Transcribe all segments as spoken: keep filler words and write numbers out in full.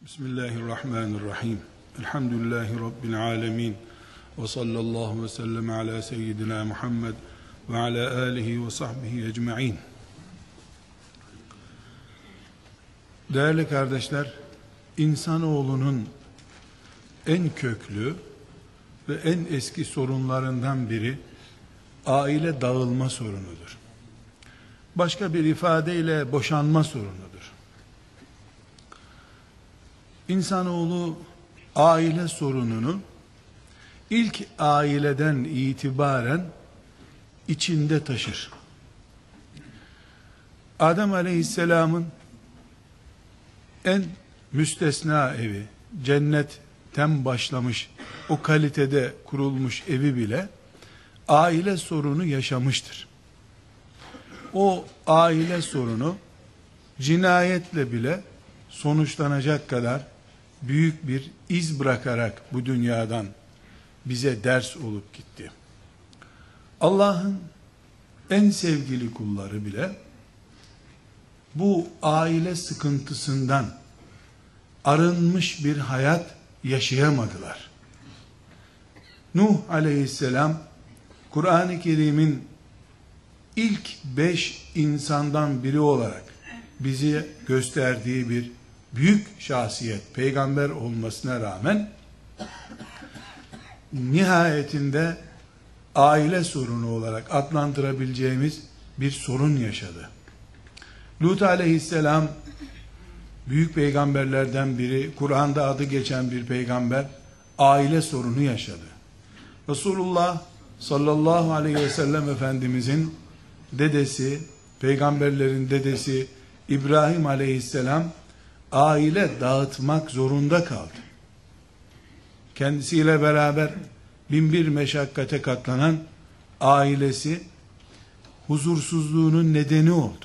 Bismillahirrahmanirrahim. Elhamdülillahi Rabbil alemin. Ve sallallahu ve sellem ala seyyidina Muhammed ve ala alihi ve sahbihi ecma'in. Değerli kardeşler, insanoğlunun en köklü ve en eski sorunlarından biri aile dağılma sorunudur. Başka bir ifadeyle boşanma sorunudur. İnsanoğlu aile sorununu ilk aileden itibaren içinde taşır. Adem Aleyhisselam'ın en müstesna evi, cennetten başlamış, o kalitede kurulmuş evi bile aile sorunu yaşamıştır. O aile sorunu cinayetle bile sonuçlanacak kadar büyük bir iz bırakarak bu dünyadan bize ders olup gitti. Allah'ın en sevgili kulları bile bu aile sıkıntısından arınmış bir hayat yaşayamadılar. Nuh aleyhisselam Kur'an-ı Kerim'in ilk beş insandan biri olarak bizi gösterdiği bir büyük şahsiyet, peygamber olmasına rağmen nihayetinde aile sorunu olarak adlandırabileceğimiz bir sorun yaşadı. Lut aleyhisselam büyük peygamberlerden biri, Kur'an'da adı geçen bir peygamber, aile sorunu yaşadı. Resulullah sallallahu aleyhi ve sellem Efendimizin dedesi, peygamberlerin dedesi İbrahim aleyhisselam aile dağıtmak zorunda kaldı. Kendisiyle beraber bin bir meşakkate katlanan ailesi huzursuzluğunun nedeni oldu.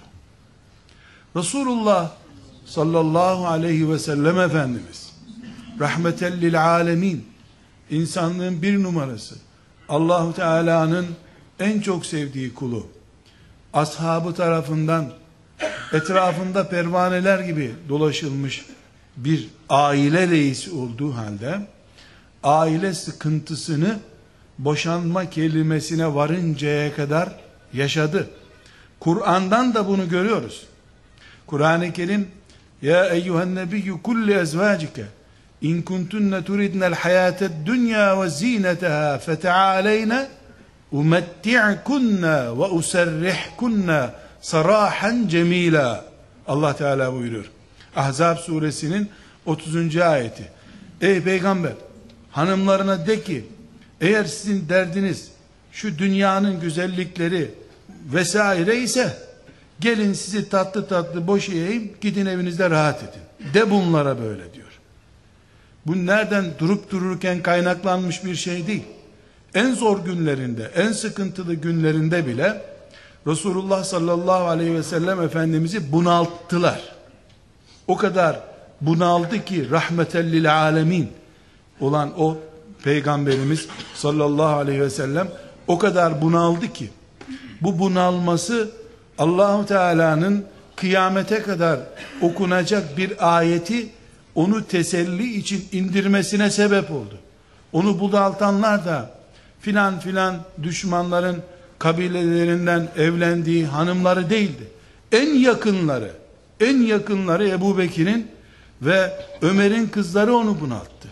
Resulullah sallallahu aleyhi ve sellem Efendimiz rahmeten lil alemin, insanlığın bir numarası, Allahu Teala'nın en çok sevdiği kulu, ashabı tarafından etrafında pervaneler gibi dolaşılmış bir aile reisi olduğu halde aile sıkıntısını boşanma kelimesine varıncaya kadar yaşadı. Kur'an'dan da bunu görüyoruz. Kur'an-ı Kerim ya eyyuhen nebiyyü kulli ezvacike in kuntunne turidnel hayated dünya ve zineteha fetealeyne umetti'kunne ve userrihkunne sarahan cemila. Allah Teala buyuruyor. Ahzab suresinin otuzuncu ayeti. Ey peygamber, hanımlarına de ki, eğer sizin derdiniz şu dünyanın güzellikleri vesaire ise gelin sizi tatlı tatlı boşayayım, gidin evinizde rahat edin. De bunlara böyle diyor. Bu nereden durup dururken kaynaklanmış bir şey değil. En zor günlerinde, en sıkıntılı günlerinde bile Resulullah sallallahu aleyhi ve sellem Efendimiz'i bunalttılar. O kadar bunaldı ki rahmeten lil alemin olan o peygamberimiz sallallahu aleyhi ve sellem o kadar bunaldı ki bu bunalması Allahu Teala'nın kıyamete kadar okunacak bir ayeti onu teselli için indirmesine sebep oldu. Onu bunaltanlar da filan filan düşmanların kabilelerinden evlendiği hanımları değildi. En yakınları, en yakınları Ebu Bekir'in ve Ömer'in kızları onu bunalttı.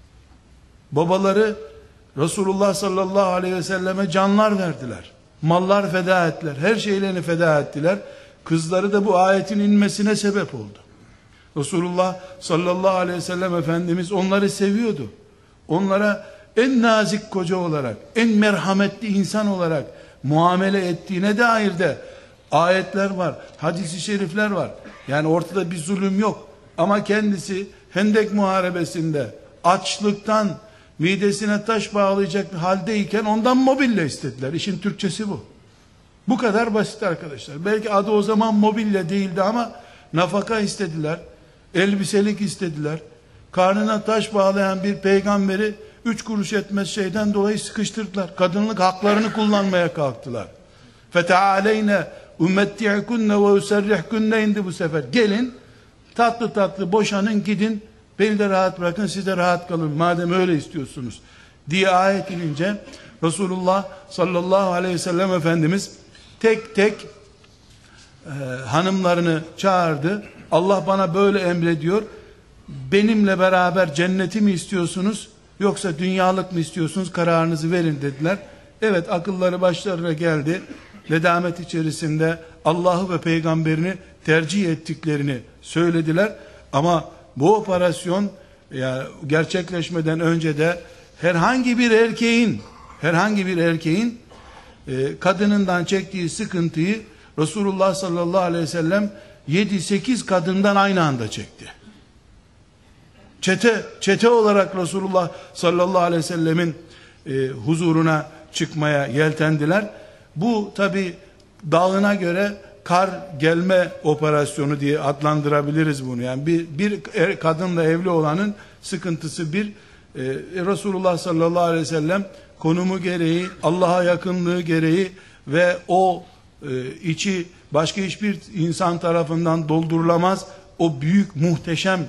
Babaları Resulullah sallallahu aleyhi ve selleme canlar verdiler. Mallar feda ettiler. Her şeylerini feda ettiler. Kızları da bu ayetin inmesine sebep oldu. Resulullah sallallahu aleyhi ve sellem Efendimiz onları seviyordu. Onlara en nazik koca olarak, en merhametli insan olarak muamele ettiğine dair de ayetler var, hadis-i şerifler var. Yani ortada bir zulüm yok. Ama kendisi Hendek Muharebesi'nde açlıktan midesine taş bağlayacak bir haldeyken ondan mobilya istediler. İşin Türkçesi bu. Bu kadar basit arkadaşlar. Belki adı o zaman mobilya değildi ama nafaka istediler, elbiselik istediler. Karnına taş bağlayan bir peygamberi üç kuruş etmez şeyden dolayı sıkıştırdılar. Kadınlık haklarını kullanmaya kalktılar. Fetealeyne umetti'kunne ve userrihkunne indi bu sefer. Gelin tatlı tatlı boşanın gidin Beni de rahat bırakın, siz de rahat kalın madem öyle istiyorsunuz diye ayet inince Resulullah sallallahu aleyhi ve sellem Efendimiz tek tek e, hanımlarını çağırdı. Allah bana böyle emrediyor. Benimle beraber cenneti mi istiyorsunuz yoksa dünyalık mı istiyorsunuz, kararınızı verin dediler. Evet, akılları başlarına geldi. Nedamet içerisinde Allah'ı ve peygamberini tercih ettiklerini söylediler. Ama bu operasyon ya, gerçekleşmeden önce de herhangi bir erkeğin herhangi bir erkeğin e, kadınından çektiği sıkıntıyı Resulullah sallallahu aleyhi ve sellem yedi sekiz kadından aynı anda çekti. Çete, çete olarak Resulullah sallallahu aleyhi ve sellemin e, huzuruna çıkmaya yeltendiler. Bu tabi dağına göre kar gelme operasyonu diye adlandırabiliriz bunu. Yani bir, bir er, kadınla evli olanın sıkıntısı bir. E, Resulullah sallallahu aleyhi ve sellem konumu gereği, Allah'a yakınlığı gereği ve o e, içi başka hiçbir insan tarafından doldurulamaz o büyük muhteşem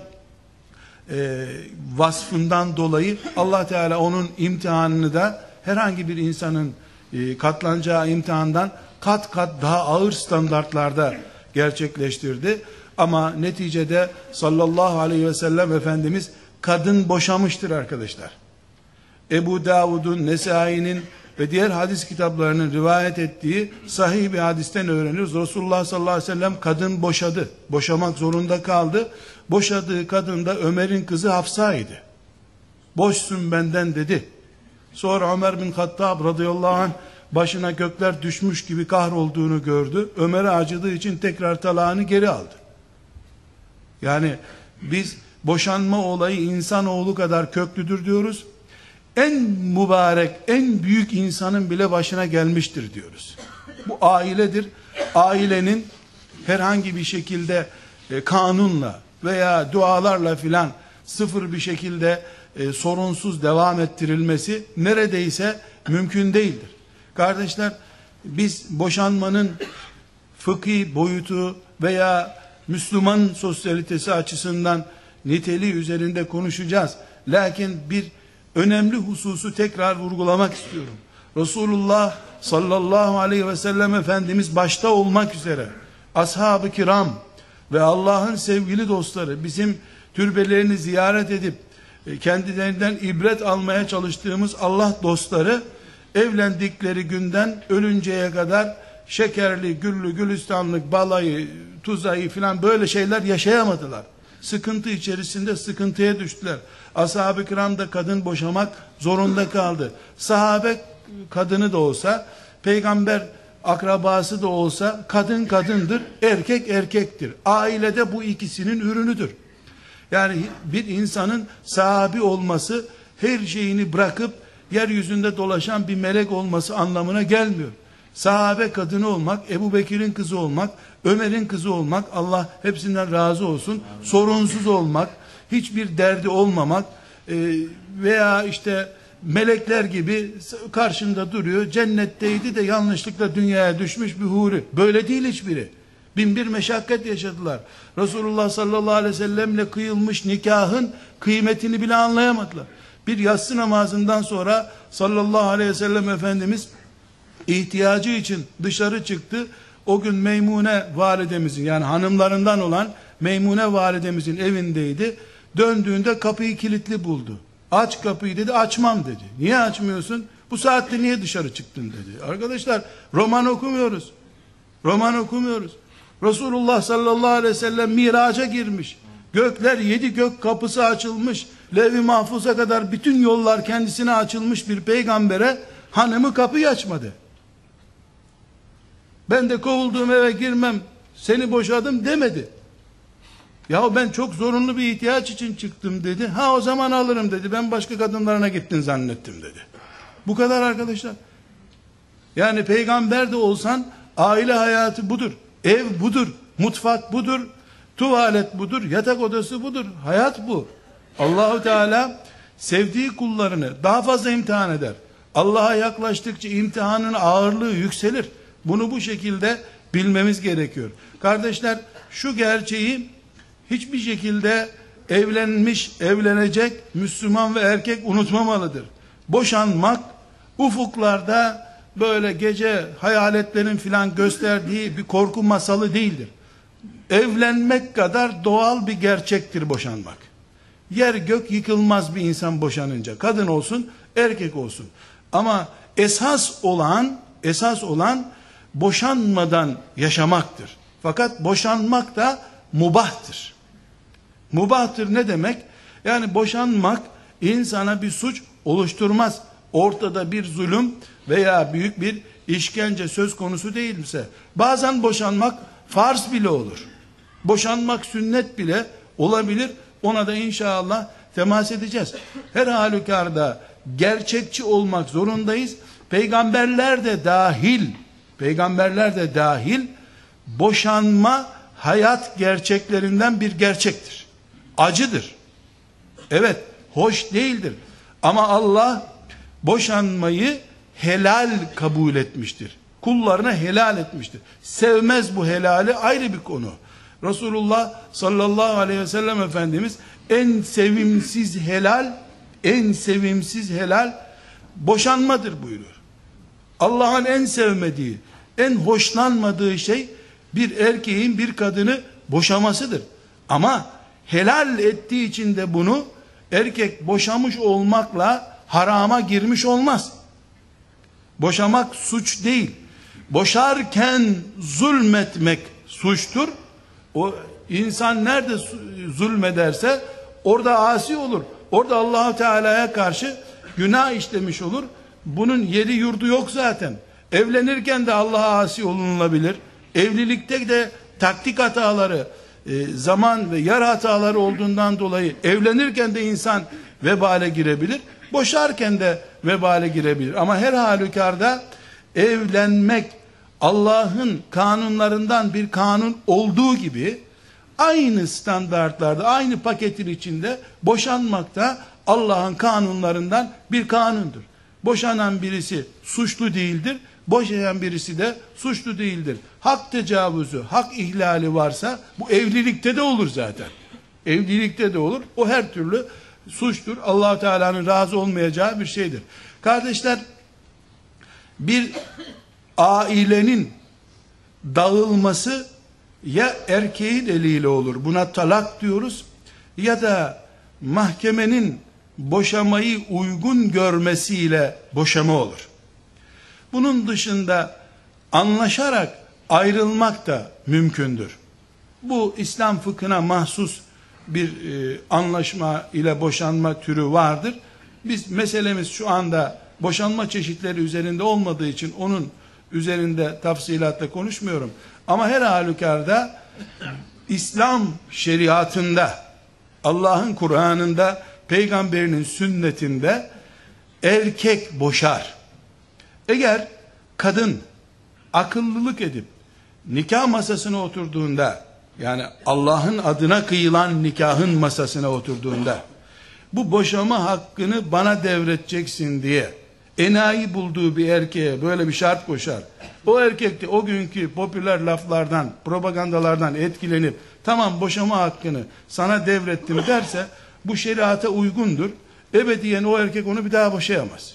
e, vasfından dolayı Allah Teala onun imtihanını da herhangi bir insanın e, katlanacağı imtihandan kat kat daha ağır standartlarda gerçekleştirdi. Ama neticede sallallahu aleyhi ve sellem Efendimiz kadın boşamıştır arkadaşlar. Ebu Davud'un, Nesai'nin ve diğer hadis kitaplarının rivayet ettiği sahih bir hadisten öğreniyoruz. Resulullah sallallahu aleyhi ve sellem kadın boşadı. Boşamak zorunda kaldı. Boşadığı kadın da Ömer'in kızı Hafsa'ydı. Boşsun benden dedi. Sonra Ömer bin Hattab radıyallahu anh başına gökler düşmüş gibi kahrolduğunu gördü. Ömer'e acıdığı için tekrar talağını geri aldı. Yani biz boşanma olayı insanoğlu kadar köklüdür diyoruz. En mübarek, en büyük insanın bile başına gelmiştir diyoruz. Bu ailedir. Ailenin herhangi bir şekilde e, kanunla veya dualarla filan sıfır bir şekilde e, sorunsuz devam ettirilmesi neredeyse mümkün değildir. Kardeşler, biz boşanmanın fıkhi boyutu veya Müslüman sosyalitesi açısından niteliği üzerinde konuşacağız. Lakin bir önemli hususu tekrar vurgulamak istiyorum. Resulullah sallallahu aleyhi ve sellem Efendimiz başta olmak üzere ashab-ı kiram ve Allah'ın sevgili dostları, bizim türbelerini ziyaret edip kendilerinden ibret almaya çalıştığımız Allah dostları evlendikleri günden ölünceye kadar şekerli, güllü, gülistanlık, balayı, tuzayı filan böyle şeyler yaşayamadılar. Sıkıntı içerisinde sıkıntıya düştüler. Ashab-ı kiram da kadın boşamak zorunda kaldı. Sahabe kadını da olsa, peygamber akrabası da olsa kadın kadındır, erkek erkektir. Ailede bu ikisinin ürünüdür. Yani bir insanın sahabi olması her şeyini bırakıp yeryüzünde dolaşan bir melek olması anlamına gelmiyor. Sahabe kadını olmak, Ebu Bekir'in kızı olmak, Ömer'in kızı olmak, Allah hepsinden razı olsun, sorunsuz olmak, hiçbir derdi olmamak e, veya işte melekler gibi karşında duruyor, cennetteydi de yanlışlıkla dünyaya düşmüş bir huri. Böyle değil hiçbiri. Bin bir meşakkat yaşadılar. Resulullah sallallahu aleyhi ve sellemle kıyılmış nikahın kıymetini bile anlayamadılar. Bir yatsı namazından sonra sallallahu aleyhi ve sellem Efendimiz ihtiyacı için dışarı çıktı. O gün Meymune validemizin, yani hanımlarından olan Meymune validemizin evindeydi. Döndüğünde kapıyı kilitli buldu. Aç kapıyı dedi, açmam dedi. Niye açmıyorsun? Bu saatte niye dışarı çıktın dedi. Arkadaşlar, roman okumuyoruz. Roman okumuyoruz. Resulullah sallallahu aleyhi ve sellem miraca girmiş. Gökler, yedi gök kapısı açılmış. Levh-i Mahfuz'a kadar bütün yollar kendisine açılmış bir peygambere hanımı kapıyı açmadı. Ben de kovulduğum eve girmem, seni boşadım demedi. Ya ben çok zorunlu bir ihtiyaç için çıktım dedi. Ha o zaman alırım dedi. Ben başka kadınlarına gittin zannettim dedi. Bu kadar arkadaşlar. Yani peygamber de olsan aile hayatı budur. Ev budur. Mutfak budur. Tuvalet budur. Yatak odası budur. Hayat bu. Allahu Teala sevdiği kullarını daha fazla imtihan eder. Allah'a yaklaştıkça imtihanın ağırlığı yükselir. Bunu bu şekilde bilmemiz gerekiyor. Kardeşler, şu gerçeği hiçbir şekilde evlenmiş, evlenecek Müslüman ve erkek unutmamalıdır. Boşanmak ufuklarda böyle gece hayaletlerin filan gösterdiği bir korku masalı değildir. Evlenmek kadar doğal bir gerçektir boşanmak. Yer gök yıkılmaz bir insan boşanınca. Kadın olsun, erkek olsun. Ama esas olan, esas olan boşanmadan yaşamaktır. Fakat boşanmak da mubahtır. Mubahtır ne demek? Yani boşanmak insana bir suç oluşturmaz. Ortada bir zulüm veya büyük bir işkence söz konusu değilse, bazen boşanmak farz bile olur. Boşanmak sünnet bile olabilir. Ona da inşallah temas edeceğiz. Her halükarda gerçekçi olmak zorundayız. Peygamberler de dahil, peygamberler de dahil boşanma hayat gerçeklerinden bir gerçektir. Acıdır. Evet, hoş değildir. Ama Allah boşanmayı helal kabul etmiştir. Kullarına helal etmiştir. Sevmez bu helali, ayrı bir konu. Resulullah sallallahu aleyhi ve sellem Efendimiz en sevimsiz helal, en sevimsiz helal boşanmadır buyuruyor. Allah'ın en sevmediği, en hoşlanmadığı şey bir erkeğin bir kadını boşamasıdır. Ama helal ettiği için de bunu erkek boşamış olmakla harama girmiş olmaz. Boşamak suç değil. Boşarken zulmetmek suçtur. O insan nerede zulmederse orada asi olur. Orada Allah Teala'ya karşı günah işlemiş olur. Bunun yeri yurdu yok zaten. Evlenirken de Allah'a asi olunulabilir. Evlilikte de taktik hataları, zaman ve yer hataları olduğundan dolayı evlenirken de insan vebale girebilir. Boşarken de vebale girebilir. Ama her halükarda evlenmek Allah'ın kanunlarından bir kanun olduğu gibi aynı standartlarda, aynı paketin içinde boşanmak da Allah'ın kanunlarından bir kanundur. Boşanan birisi suçlu değildir. Boşayan birisi de suçlu değildir. Hak tecavüzü, hak ihlali varsa bu evlilikte de olur zaten. Evlilikte de olur. O her türlü suçtur. Allah Teala'nın razı olmayacağı bir şeydir. Kardeşler, bir ailenin dağılması ya erkeğin eliyle olur. Buna talak diyoruz. Ya da mahkemenin boşamayı uygun görmesiyle boşama olur. Bunun dışında anlaşarak ayrılmak da mümkündür. Bu İslam fıkhına mahsus bir e, anlaşma ile boşanma türü vardır. Biz meselemiz şu anda boşanma çeşitleri üzerinde olmadığı için onun üzerinde tafsilatla konuşmuyorum. Ama her halükarda İslam şeriatında, Allah'ın Kur'an'ında, peygamberinin sünnetinde erkek boşar. Eğer kadın akıllılık edip nikah masasına oturduğunda, yani Allah'ın adına kıyılan nikahın masasına oturduğunda, bu boşama hakkını bana devredeceksin diye enayi bulduğu bir erkeğe böyle bir şart koşar. O erkek de o günkü popüler laflardan, propagandalardan etkilenip tamam boşama hakkını sana devrettim derse bu şeriata uygundur. Ebediyen o erkek onu bir daha boşayamaz.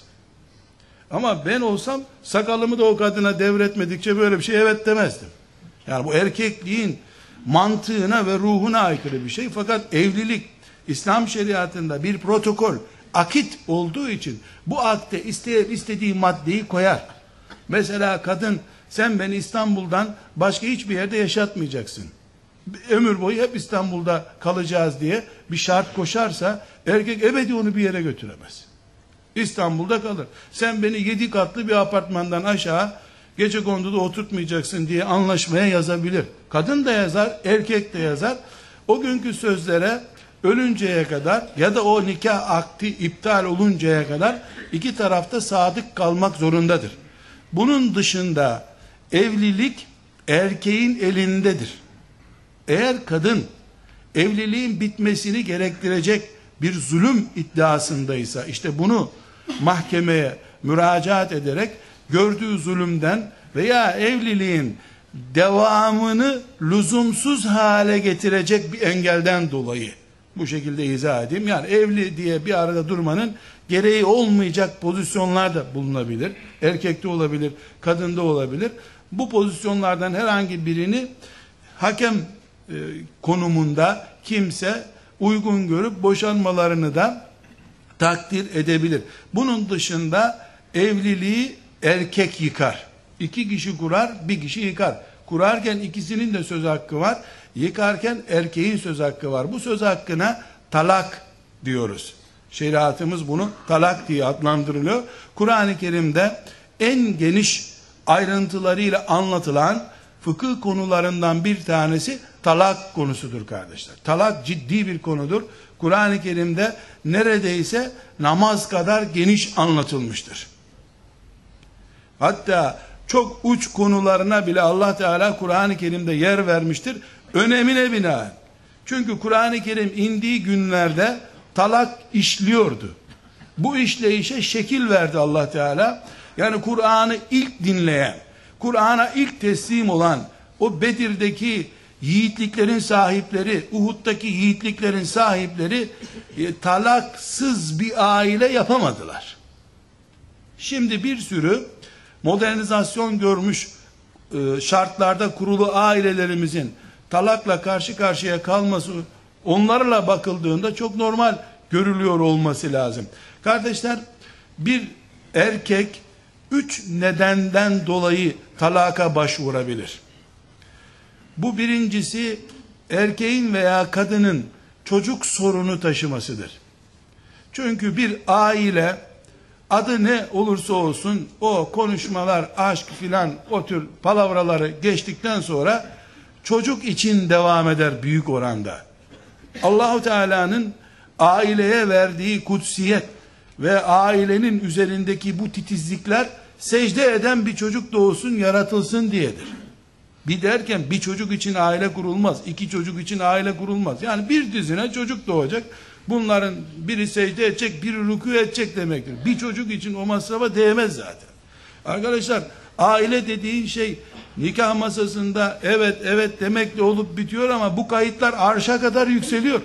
Ama ben olsam sakalımı da o kadına devretmedikçe böyle bir şey evet demezdim. Yani bu erkekliğin mantığına ve ruhuna aykırı bir şey. Fakat evlilik İslam şeriatında bir protokol, akit olduğu için bu akte isteyip istediği maddeyi koyar. Mesela kadın, sen beni İstanbul'dan başka hiçbir yerde yaşatmayacaksın, ömür boyu hep İstanbul'da kalacağız diye bir şart koşarsa, erkek ebedi onu bir yere götüremez. İstanbul'da kalır. Sen beni yedi katlı bir apartmandan aşağı gecekonduda oturtmayacaksın diye anlaşmaya yazabilir. Kadın da yazar, erkek de yazar. O günkü sözlere ölünceye kadar ya da o nikah akdi iptal oluncaya kadar iki tarafta sadık kalmak zorundadır. Bunun dışında evlilik erkeğin elindedir. Eğer kadın evliliğin bitmesini gerektirecek bir zulüm iddiasındaysa, işte bunu mahkemeye müracaat ederek gördüğü zulümden veya evliliğin devamını lüzumsuz hale getirecek bir engelden dolayı Bu şekilde izah edeyim. Yani evli diye bir arada durmanın gereği olmayacak pozisyonlarda bulunabilir. Erkekte olabilir, kadında olabilir. Bu pozisyonlardan herhangi birini hakem e, konumunda kimse uygun görüp boşanmalarını da takdir edebilir. Bunun dışında evliliği erkek yıkar. İki kişi kurar, bir kişi yıkar. Kurarken ikisinin de söz hakkı var. Yıkarken erkeğin söz hakkı var. Bu söz hakkına talak diyoruz. Şeriatımız bunu talak diye adlandırılıyor. Kur'an-ı Kerim'de en geniş ayrıntılarıyla anlatılan fıkıh konularından bir tanesi talak konusudur kardeşler. Talak ciddi bir konudur. Kur'an-ı Kerim'de neredeyse namaz kadar geniş anlatılmıştır. Hatta çok uç konularına bile Allah Teala Kur'an-ı Kerim'de yer vermiştir. Önemine binaen. Çünkü Kur'an-ı Kerim indiği günlerde talak işliyordu. Bu işleyişe şekil verdi Allah Teala. Yani Kur'an'ı ilk dinleyen, Kur'an'a ilk teslim olan o Bedir'deki yiğitliklerin sahipleri, Uhud'daki yiğitliklerin sahipleri e, talaksız bir aile yapamadılar. Şimdi bir sürü modernizasyon görmüş e, şartlarda kurulu ailelerimizin talakla karşı karşıya kalması, onlarla bakıldığında çok normal görülüyor olması lazım. Kardeşler, bir erkek üç nedenden dolayı talaka başvurabilir. Bu birincisi, erkeğin veya kadının çocuk sorunu taşımasıdır. Çünkü bir aile, adı ne olursa olsun, o konuşmalar, aşk filan, o tür palavraları geçtikten sonra çocuk için devam eder büyük oranda. Allahu Teala'nın aileye verdiği kutsiyet ve ailenin üzerindeki bu titizlikler, secde eden bir çocuk doğsun, yaratılsın diyedir. Bir derken bir çocuk için aile kurulmaz, iki çocuk için aile kurulmaz. Yani bir dizine çocuk doğacak, bunların biri secde edecek, biri rükû edecek demektir. Bir çocuk için o masrafa değmez zaten. Arkadaşlar, aile dediğin şey nikah masasında evet evet demekle olup bitiyor ama bu kayıtlar arşa kadar yükseliyor.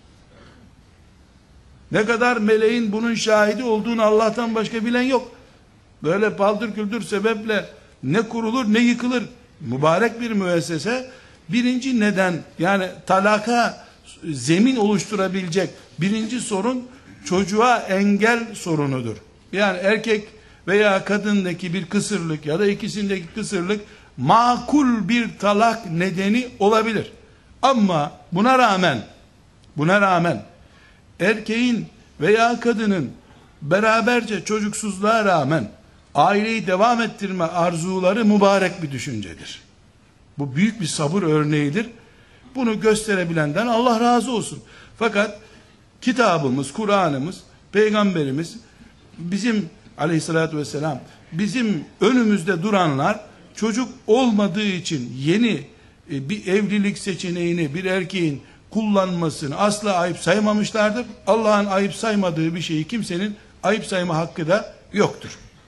Ne kadar meleğin bunun şahidi olduğunu Allah'tan başka bilen yok. Böyle paldır küldür sebeple ne kurulur ne yıkılır. Mübarek bir müessese. Birinci neden, yani talaka zemin oluşturabilecek birinci sorun çocuğa engel sorunudur. Yani erkek veya kadındaki bir kısırlık ya da ikisindeki kısırlık makul bir talak nedeni olabilir. Ama buna rağmen buna rağmen erkeğin veya kadının beraberce çocuksuzluğa rağmen aileyi devam ettirme arzuları mübarek bir düşüncedir. Bu büyük bir sabır örneğidir. Bunu gösterebilenden Allah razı olsun. Fakat kitabımız, Kur'an'ımız, Peygamberimiz, bizim aleyhissalatü vesselam, bizim önümüzde duranlar çocuk olmadığı için yeni bir evlilik seçeneğini bir erkeğin kullanmasını asla ayıp saymamışlardır. Allah'ın ayıp saymadığı bir şeyi kimsenin ayıp sayma hakkı da yoktur.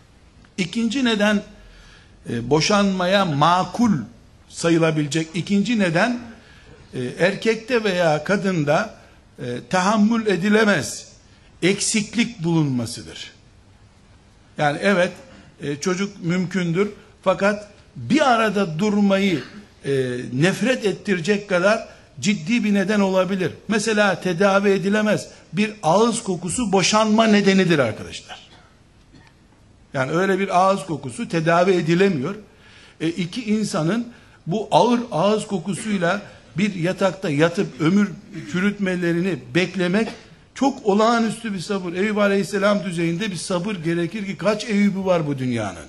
İkinci neden, e, boşanmaya makul sayılabilecek ikinci neden, e, erkekte veya kadında e, tahammül edilemez eksiklik bulunmasıdır. Yani evet, e, çocuk mümkündür fakat bir arada durmayı e, nefret ettirecek kadar ciddi bir neden olabilir. Mesela tedavi edilemez bir ağız kokusu boşanma nedenidir arkadaşlar. Yani öyle bir ağız kokusu tedavi edilemiyor. E, iki insanın bu ağır ağız kokusuyla bir yatakta yatıp ömür çürütmelerini beklemek çok olağanüstü bir sabır. Eyüp Aleyhisselam düzeyinde bir sabır gerekir ki kaç Eyüp'ü var bu dünyanın.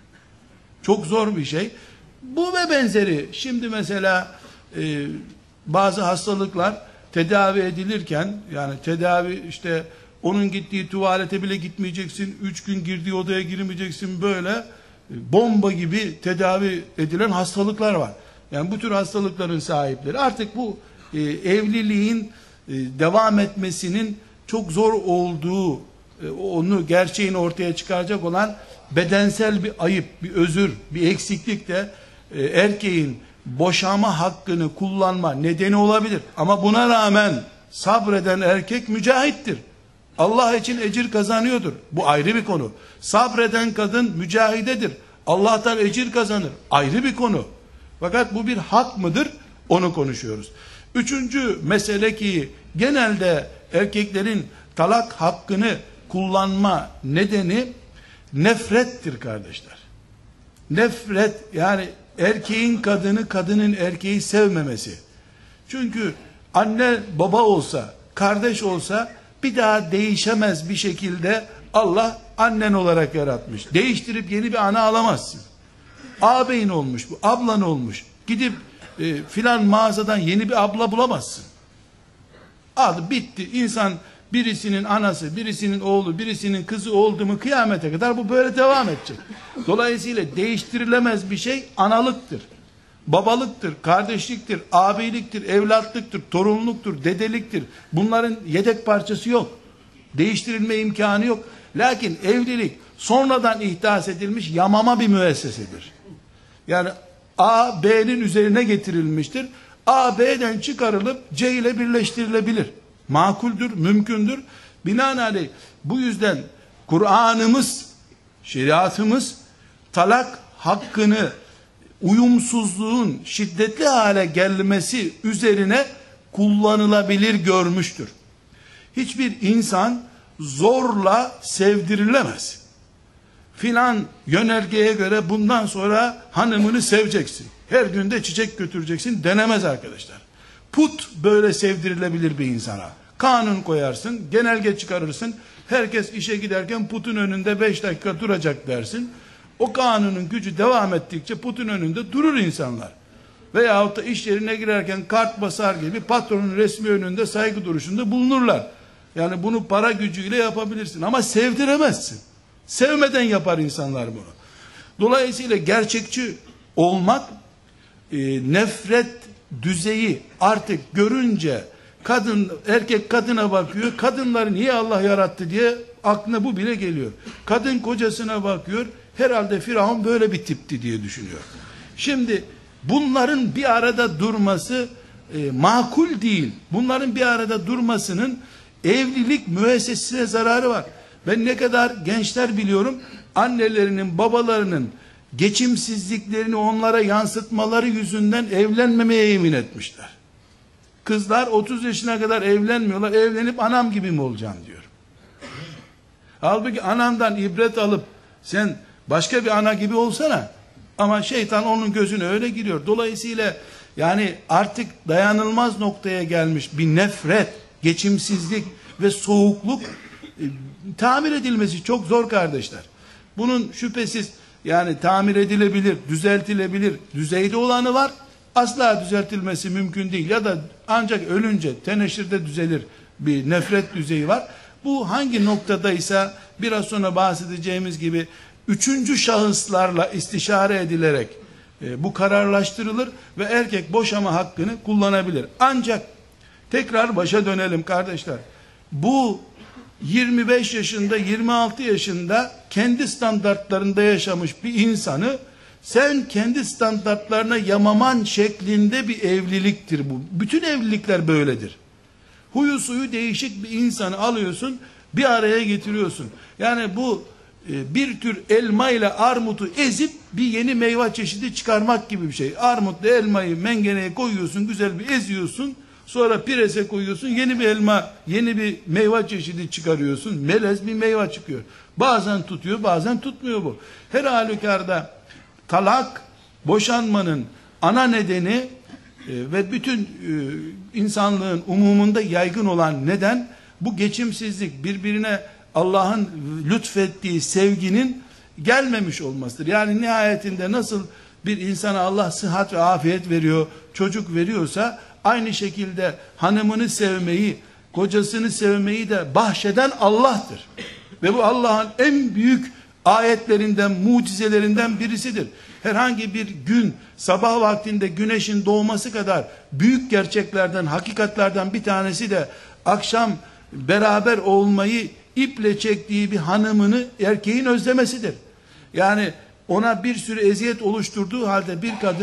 Çok zor bir şey. Bu ve benzeri. Şimdi mesela e, bazı hastalıklar tedavi edilirken, yani tedavi işte onun gittiği tuvalete bile gitmeyeceksin, üç gün girdiği odaya girmeyeceksin, böyle bomba gibi tedavi edilen hastalıklar var. Yani bu tür hastalıkların sahipleri artık bu e, evliliğin e, devam etmesinin çok zor olduğu, e, onu gerçeğini ortaya çıkaracak olan bedensel bir ayıp, bir özür, bir eksiklik de e, erkeğin boşama hakkını kullanma nedeni olabilir. Ama buna rağmen Sabreden erkek mücahittir. Allah için ecir kazanıyordur. Bu ayrı bir konu. Sabreden kadın mücahidedir. Allah'tan ecir kazanır. Ayrı bir konu. Fakat bu bir hak mıdır? Onu konuşuyoruz. Üçüncü mesele ki genelde erkeklerin talak hakkını kullanma nedeni nefrettir kardeşler. Nefret, yani erkeğin kadını, kadının erkeği sevmemesi. Çünkü anne baba olsa, kardeş olsa bir daha değişemez bir şekilde Allah annen olarak yaratmış. Değiştirip yeni bir ana alamazsın. Ağabeyin olmuş bu, ablan olmuş. Gidip e, filan mağazadan yeni bir abla bulamazsın. Adı bitti. İnsan birisinin anası, birisinin oğlu, birisinin kızı oldu mu kıyamete kadar bu böyle devam edecek. Dolayısıyla değiştirilemez bir şey analıktır. Babalıktır, kardeşliktir, ağabeyliktir, evlatlıktır, torunluktur, dedeliktir. Bunların yedek parçası yok. Değiştirilme imkanı yok. Lakin evlilik sonradan ihdas edilmiş yamama bir müessesedir. Yani A, B'nin üzerine getirilmiştir. A, B'den çıkarılıp C ile birleştirilebilir. Makuldür, mümkündür. Binaenaleyh bu yüzden Kur'an'ımız, şeriatımız talak hakkını uyumsuzluğun şiddetli hale gelmesi üzerine kullanılabilir görmüştür. Hiçbir insan zorla sevdirilemez. Filan yönergeye göre bundan sonra hanımını seveceksin, her günde çiçek götüreceksin denemez arkadaşlar. Put böyle sevdirilebilir bir insana. Kanun koyarsın, genelge çıkarırsın, herkes işe giderken putun önünde beş dakika duracak dersin. O kanunun gücü devam ettikçe putun önünde durur insanlar. Veyahut da iş yerine girerken kart basar gibi patronun resmi önünde saygı duruşunda bulunurlar. Yani bunu para gücüyle yapabilirsin ama sevdiremezsin. Sevmeden yapar insanlar bunu. Dolayısıyla gerçekçi olmak, e, nefret düzeyi artık görünce kadın, erkek kadına bakıyor, kadınları niye Allah yarattı diye aklına bu bile geliyor. Kadın kocasına bakıyor, herhalde Firavun böyle bir tipti diye düşünüyor. Şimdi bunların bir arada durması e, makul değil. Bunların bir arada durmasının evlilik müessesesine zararı var. Ben ne kadar gençler biliyorum, annelerinin, babalarının geçimsizliklerini onlara yansıtmaları yüzünden evlenmemeye yemin etmişler. Kızlar otuz yaşına kadar evlenmiyorlar, evlenip anam gibi mi olacağım diyor. Halbuki anandan ibret alıp sen başka bir ana gibi olsana, ama şeytan onun gözüne öyle giriyor. Dolayısıyla yani artık dayanılmaz noktaya gelmiş bir nefret, geçimsizlik ve soğukluk e, tamir edilmesi çok zor kardeşler. Bunun şüphesiz yani tamir edilebilir, düzeltilebilir düzeyde olanı var. Asla düzeltilmesi mümkün değil ya da ancak ölünce teneşirde düzelir bir nefret düzeyi var. Bu hangi noktadaysa biraz sonra bahsedeceğimiz gibi üçüncü şahıslarla istişare edilerek e, bu kararlaştırılır ve erkek boşama hakkını kullanabilir. Ancak tekrar başa dönelim kardeşler. Bu yirmi beş yaşında, yirmi altı yaşında kendi standartlarında yaşamış bir insanı sen kendi standartlarına yamaman şeklinde bir evliliktir bu. Bütün evlilikler böyledir. Huyu suyu değişik bir insanı alıyorsun, bir araya getiriyorsun. Yani bu e, bir tür elma ile armutu ezip bir yeni meyve çeşidi çıkarmak gibi bir şey. Armutla elmayı mengeneye koyuyorsun, güzel bir eziyorsun. Sonra pirese koyuyorsun, yeni bir elma, yeni bir meyve çeşidi çıkarıyorsun. Melez bir meyve çıkıyor. Bazen tutuyor, bazen tutmuyor bu. Her halükarda talak, boşanmanın ana nedeni e, ve bütün e, insanlığın umumunda yaygın olan neden bu geçimsizlik, birbirine Allah'ın lütfettiği sevginin gelmemiş olmasıdır. Yani nihayetinde nasıl bir insana Allah sıhhat ve afiyet veriyor, çocuk veriyorsa aynı şekilde hanımını sevmeyi, kocasını sevmeyi de bahşeden Allah'tır. Ve bu Allah'ın en büyük ayetlerinden, mucizelerinden birisidir. Herhangi bir gün, sabah vaktinde güneşin doğması kadar büyük gerçeklerden, hakikatlerden bir tanesi de akşam beraber olmayı iple çektiği bir hanımını erkeğin özlemesidir. Yani ona bir sürü eziyet oluşturduğu halde bir kadının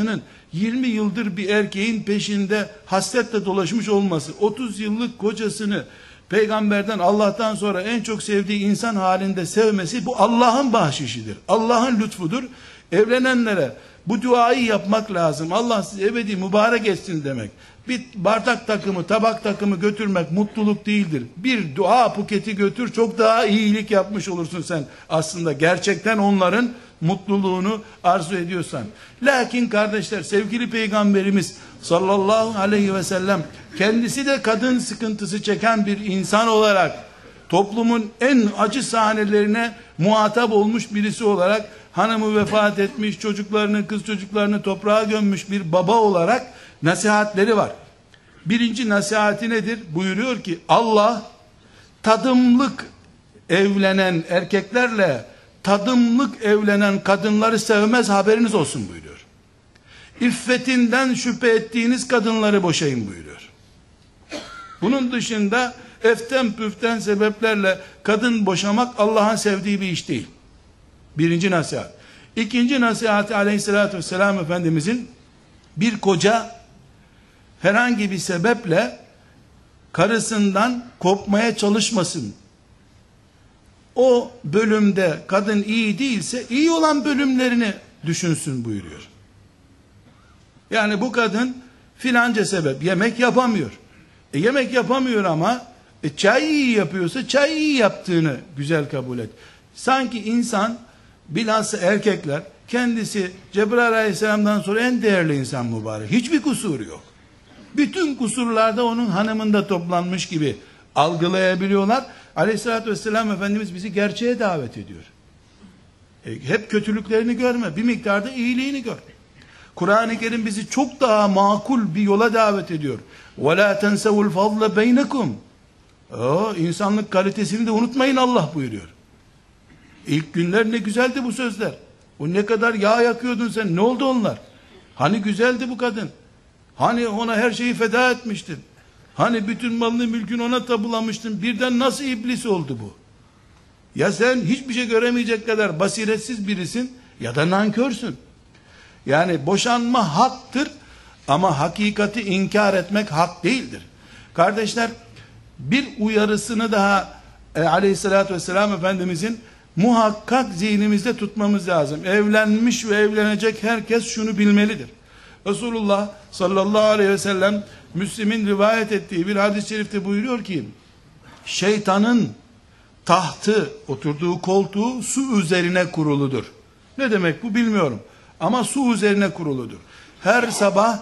yirmi yıldır bir erkeğin peşinde hasretle dolaşmış olması, otuz yıllık kocasını peygamberden, Allah'tan sonra en çok sevdiği insan halinde sevmesi, bu Allah'ın bahşişidir. Allah'ın lütfudur. Evlenenlere bu duayı yapmak lazım. Allah sizi ebedi mübarek etsin demek. Bir bardak takımı, tabak takımı götürmek mutluluk değildir. Bir dua buketi götür, çok daha iyilik yapmış olursun sen. Aslında gerçekten onların mutluluğunu arzu ediyorsan. Lakin kardeşler, sevgili peygamberimiz sallallahu aleyhi ve sellem kendisi de kadın sıkıntısı çeken bir insan olarak, toplumun en acı sahnelerine muhatap olmuş birisi olarak, hanımı vefat etmiş, çocuklarını, kız çocuklarını toprağa gömmüş bir baba olarak nasihatleri var. Birinci nasihati nedir? Buyuruyor ki, Allah tadımlık evlenen erkeklerle tadımlık evlenen kadınları sevmez, haberiniz olsun buyuruyor. İffetinden şüphe ettiğiniz kadınları boşayın buyuruyor. Bunun dışında eften püften sebeplerle kadın boşamak Allah'ın sevdiği bir iş değil. Birinci nasihat. İkinci nasihati aleyhissalatü vesselam Efendimizin, bir koca herhangi bir sebeple karısından kopmaya çalışmasın. O bölümde kadın iyi değilse iyi olan bölümlerini düşünsün buyuruyor. Yani bu kadın filanca sebep yemek yapamıyor. E yemek yapamıyor ama e çay iyi yapıyorsa çay iyi yaptığını güzel kabul et. Sanki insan, bilhassa erkekler, kendisi Cebrail aleyhisselamdan sonra en değerli insan mübarek. Hiçbir kusuru yok. Bütün kusurlarda onun hanımında toplanmış gibi algılayabiliyorlar. Aleyhissalatü vesselam Efendimiz bizi gerçeğe davet ediyor. E, hep kötülüklerini görme, bir miktarda iyiliğini gör. Kur'an-ı Kerim bizi çok daha makul bir yola davet ediyor. وَلَا تَنْسَوُ الْفَضْلَ بَيْنَكُمْ. O, insanlık kalitesini de unutmayın Allah buyuruyor. İlk günler ne güzeldi bu sözler. O ne kadar yağ yakıyordun sen, ne oldu onlar? Hani güzeldi bu kadın? Hani ona her şeyi feda etmiştin? Hani bütün malını mülkünü ona tabulamıştın? Birden nasıl iblis oldu bu? Ya sen hiçbir şey göremeyecek kadar basiretsiz birisin, ya da nankörsün. Yani boşanma haktır ama hakikati inkar etmek hak değildir. Kardeşler, bir uyarısını daha e, aleyhissalatü vesselam Efendimizin muhakkak zihnimizde tutmamız lazım. Evlenmiş ve evlenecek herkes şunu bilmelidir. Resulullah sallallahu aleyhi ve sellem Müslim'in rivayet ettiği bir hadis-i şerifte buyuruyor ki, şeytanın tahtı, oturduğu koltuğu su üzerine kuruludur. Ne demek bu bilmiyorum. Ama su üzerine kuruludur. Her sabah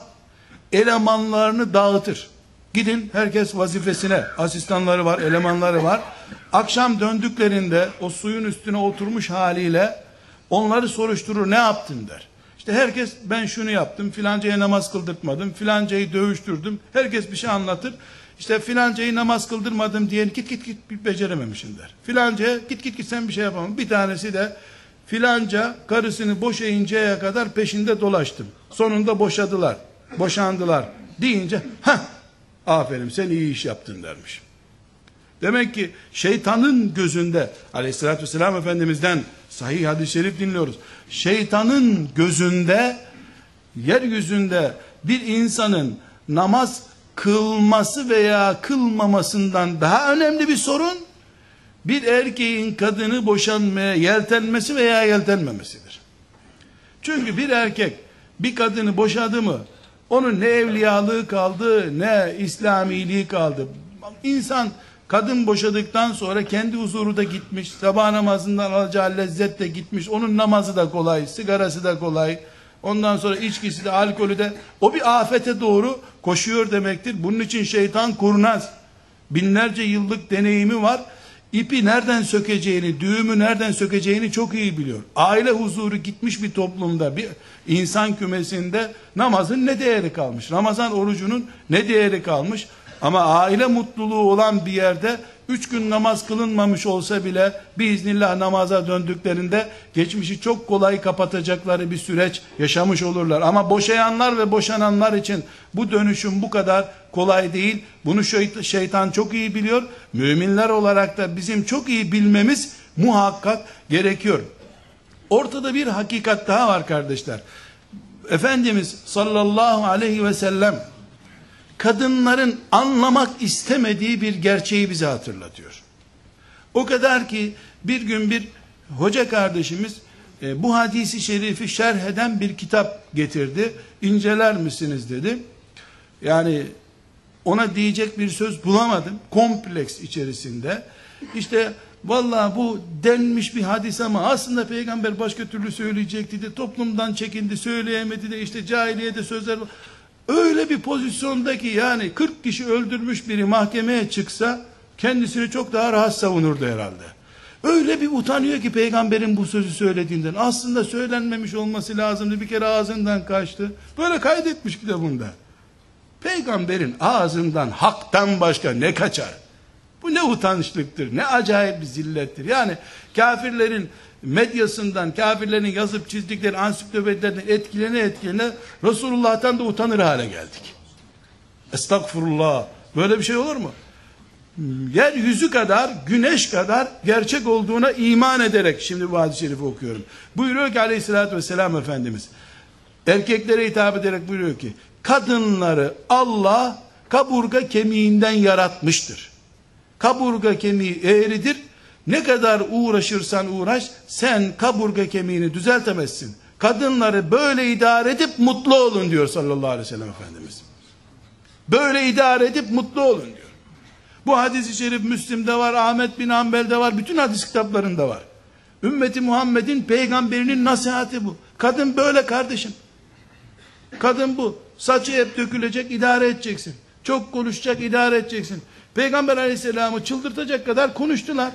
elemanlarını dağıtır. Gidin, herkes vazifesine, asistanları var, elemanları var. Akşam döndüklerinde o suyun üstüne oturmuş haliyle onları soruşturur, ne yaptın der. İşte herkes, ben şunu yaptım, filancaya namaz kıldırtmadım, filancayı dövüştürdüm. Herkes bir şey anlatır. İşte filancayı namaz kıldırmadım diyen, git git git becerememişsin der. Filancaya git git git sen bir şey yapamam. Bir tanesi de, filanca karısını boşayıncaya kadar peşinde dolaştım. Sonunda boşadılar, boşandılar deyince, heh, aferin sen iyi iş yaptın dermiş. Demek ki şeytanın gözünde, aleyhissalatü vesselam Efendimiz'den sahih hadis-i şerif dinliyoruz. Şeytanın gözünde, yeryüzünde bir insanın namaz kılması veya kılmamasından daha önemli bir sorun, bir erkeğin kadını boşanmaya yeltenmesi veya yeltenmemesidir. Çünkü bir erkek bir kadını boşadı mı, onun ne evliyalığı kaldı, ne İslamiliği kaldı. İnsan kadın boşadıktan sonra kendi huzuru da gitmiş, sabah namazından alacağı lezzet de gitmiş, onun namazı da kolay, sigarası da kolay, ondan sonra içkisi de, alkolü de, o bir afete doğru koşuyor demektir. Bunun için şeytan kurnaz, binlerce yıllık deneyimi var. İpi nereden sökeceğini, düğümü nereden sökeceğini çok iyi biliyor. Aile huzuru gitmiş bir toplumda, bir insan kümesinde namazın ne değeri kalmış? Ramazan orucunun ne değeri kalmış? Ama aile mutluluğu olan bir yerde üç gün namaz kılınmamış olsa bile biiznillah namaza döndüklerinde geçmişi çok kolay kapatacakları bir süreç yaşamış olurlar. Ama boşayanlar ve boşananlar için bu dönüşüm bu kadar kolay değil. Bunu şeytan çok iyi biliyor. Müminler olarak da bizim çok iyi bilmemiz muhakkak gerekiyor. Ortada bir hakikat daha var kardeşler. Efendimiz sallallahu aleyhi ve sellem kadınların anlamak istemediği bir gerçeği bize hatırlatıyor. O kadar ki bir gün bir hoca kardeşimiz e, bu hadisi şerifi şerh eden bir kitap getirdi. İnceler misiniz dedi. Yani ona diyecek bir söz bulamadım. Kompleks içerisinde. İşte vallahi bu denmiş bir hadis ama aslında peygamber başka türlü söyleyecekti de toplumdan çekindi, söyleyemedi de işte cahiliyede sözler var. Öyle bir pozisyondaki, yani kırk kişi öldürmüş biri mahkemeye çıksa kendisini çok daha rahat savunurdu herhalde. Öyle bir utanıyor ki peygamberin bu sözü söylediğinden. Aslında söylenmemiş olması lazımdı. Bir kere ağzından kaçtı. Böyle kaydetmiş kitabında. Peygamberin ağzından haktan başka ne kaçar? Bu ne utançlıktır, ne acayip bir zillettir. Yani kafirlerin medyasından, kafirlerin yazıp çizdikleri ansiklopedilerden etkilene etkilene Resulullah'tan da utanır hale geldik. Estağfurullah. Böyle bir şey olur mu? Yeryüzü kadar, güneş kadar gerçek olduğuna iman ederek, şimdi bu hadis-i şerifi okuyorum. Buyuruyor ki aleyhissalatü vesselam Efendimiz, erkeklere hitap ederek buyuruyor ki, kadınları Allah kaburga kemiğinden yaratmıştır. Kaburga kemiği eğridir. Ne kadar uğraşırsan uğraş, sen kaburga kemiğini düzeltemezsin. Kadınları böyle idare edip mutlu olun diyor sallallahu aleyhi ve sellem Efendimiz. Böyle idare edip mutlu olun diyor. Bu hadis-i şerif Müslim'de var, Ahmet bin Hanbel'de var, bütün hadis kitaplarında var. Ümmeti Muhammed'in peygamberinin nasihati bu. Kadın böyle kardeşim. Kadın bu. Saçı hep dökülecek, idare edeceksin. Çok konuşacak, idare edeceksin. Peygamber aleyhisselamı çıldırtacak kadar konuştular.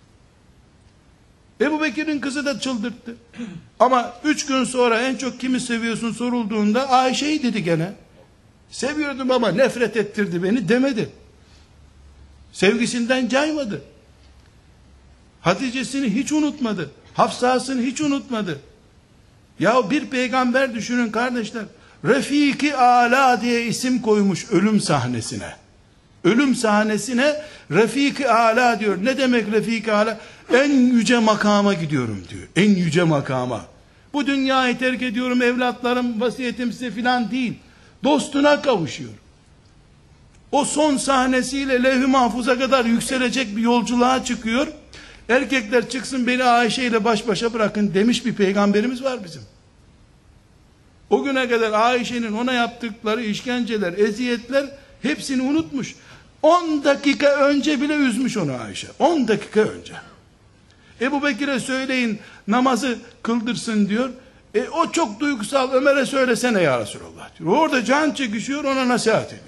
Ebu Bekir'in kızı da çıldırttı. Ama üç gün sonra en çok kimi seviyorsun sorulduğunda Ayşe'yi dedi gene. Seviyordum ama nefret ettirdi beni demedi. Sevgisinden caymadı. Hatice'sini hiç unutmadı. Hafsa'sını hiç unutmadı. Ya bir peygamber düşünün kardeşler. Refiki Ala diye isim koymuş ölüm sahnesine. Ölüm sahnesine Refiki Ala diyor. Ne demek Refiki Ala? En yüce makama gidiyorum diyor. En yüce makama. Bu dünyayı terk ediyorum, evlatlarım, vasiyetim size filan değil. Dostuna kavuşuyor. O son sahnesiyle levh-i mahfuza kadar yükselecek bir yolculuğa çıkıyor. Erkekler çıksın beni Ayşe ile baş başa bırakın demiş bir peygamberimiz var bizim. O güne kadar Ayşe'nin ona yaptıkları işkenceler, eziyetler hepsini unutmuş. on dakika önce bile üzmüş onu Ayşe. on dakika önce. Ebu Bekir'e söyleyin namazı kıldırsın diyor. E, o çok duygusal, Ömer'e söylesene ya Resulallah diyor. Orada can çekişiyor, ona nasihat ediyor.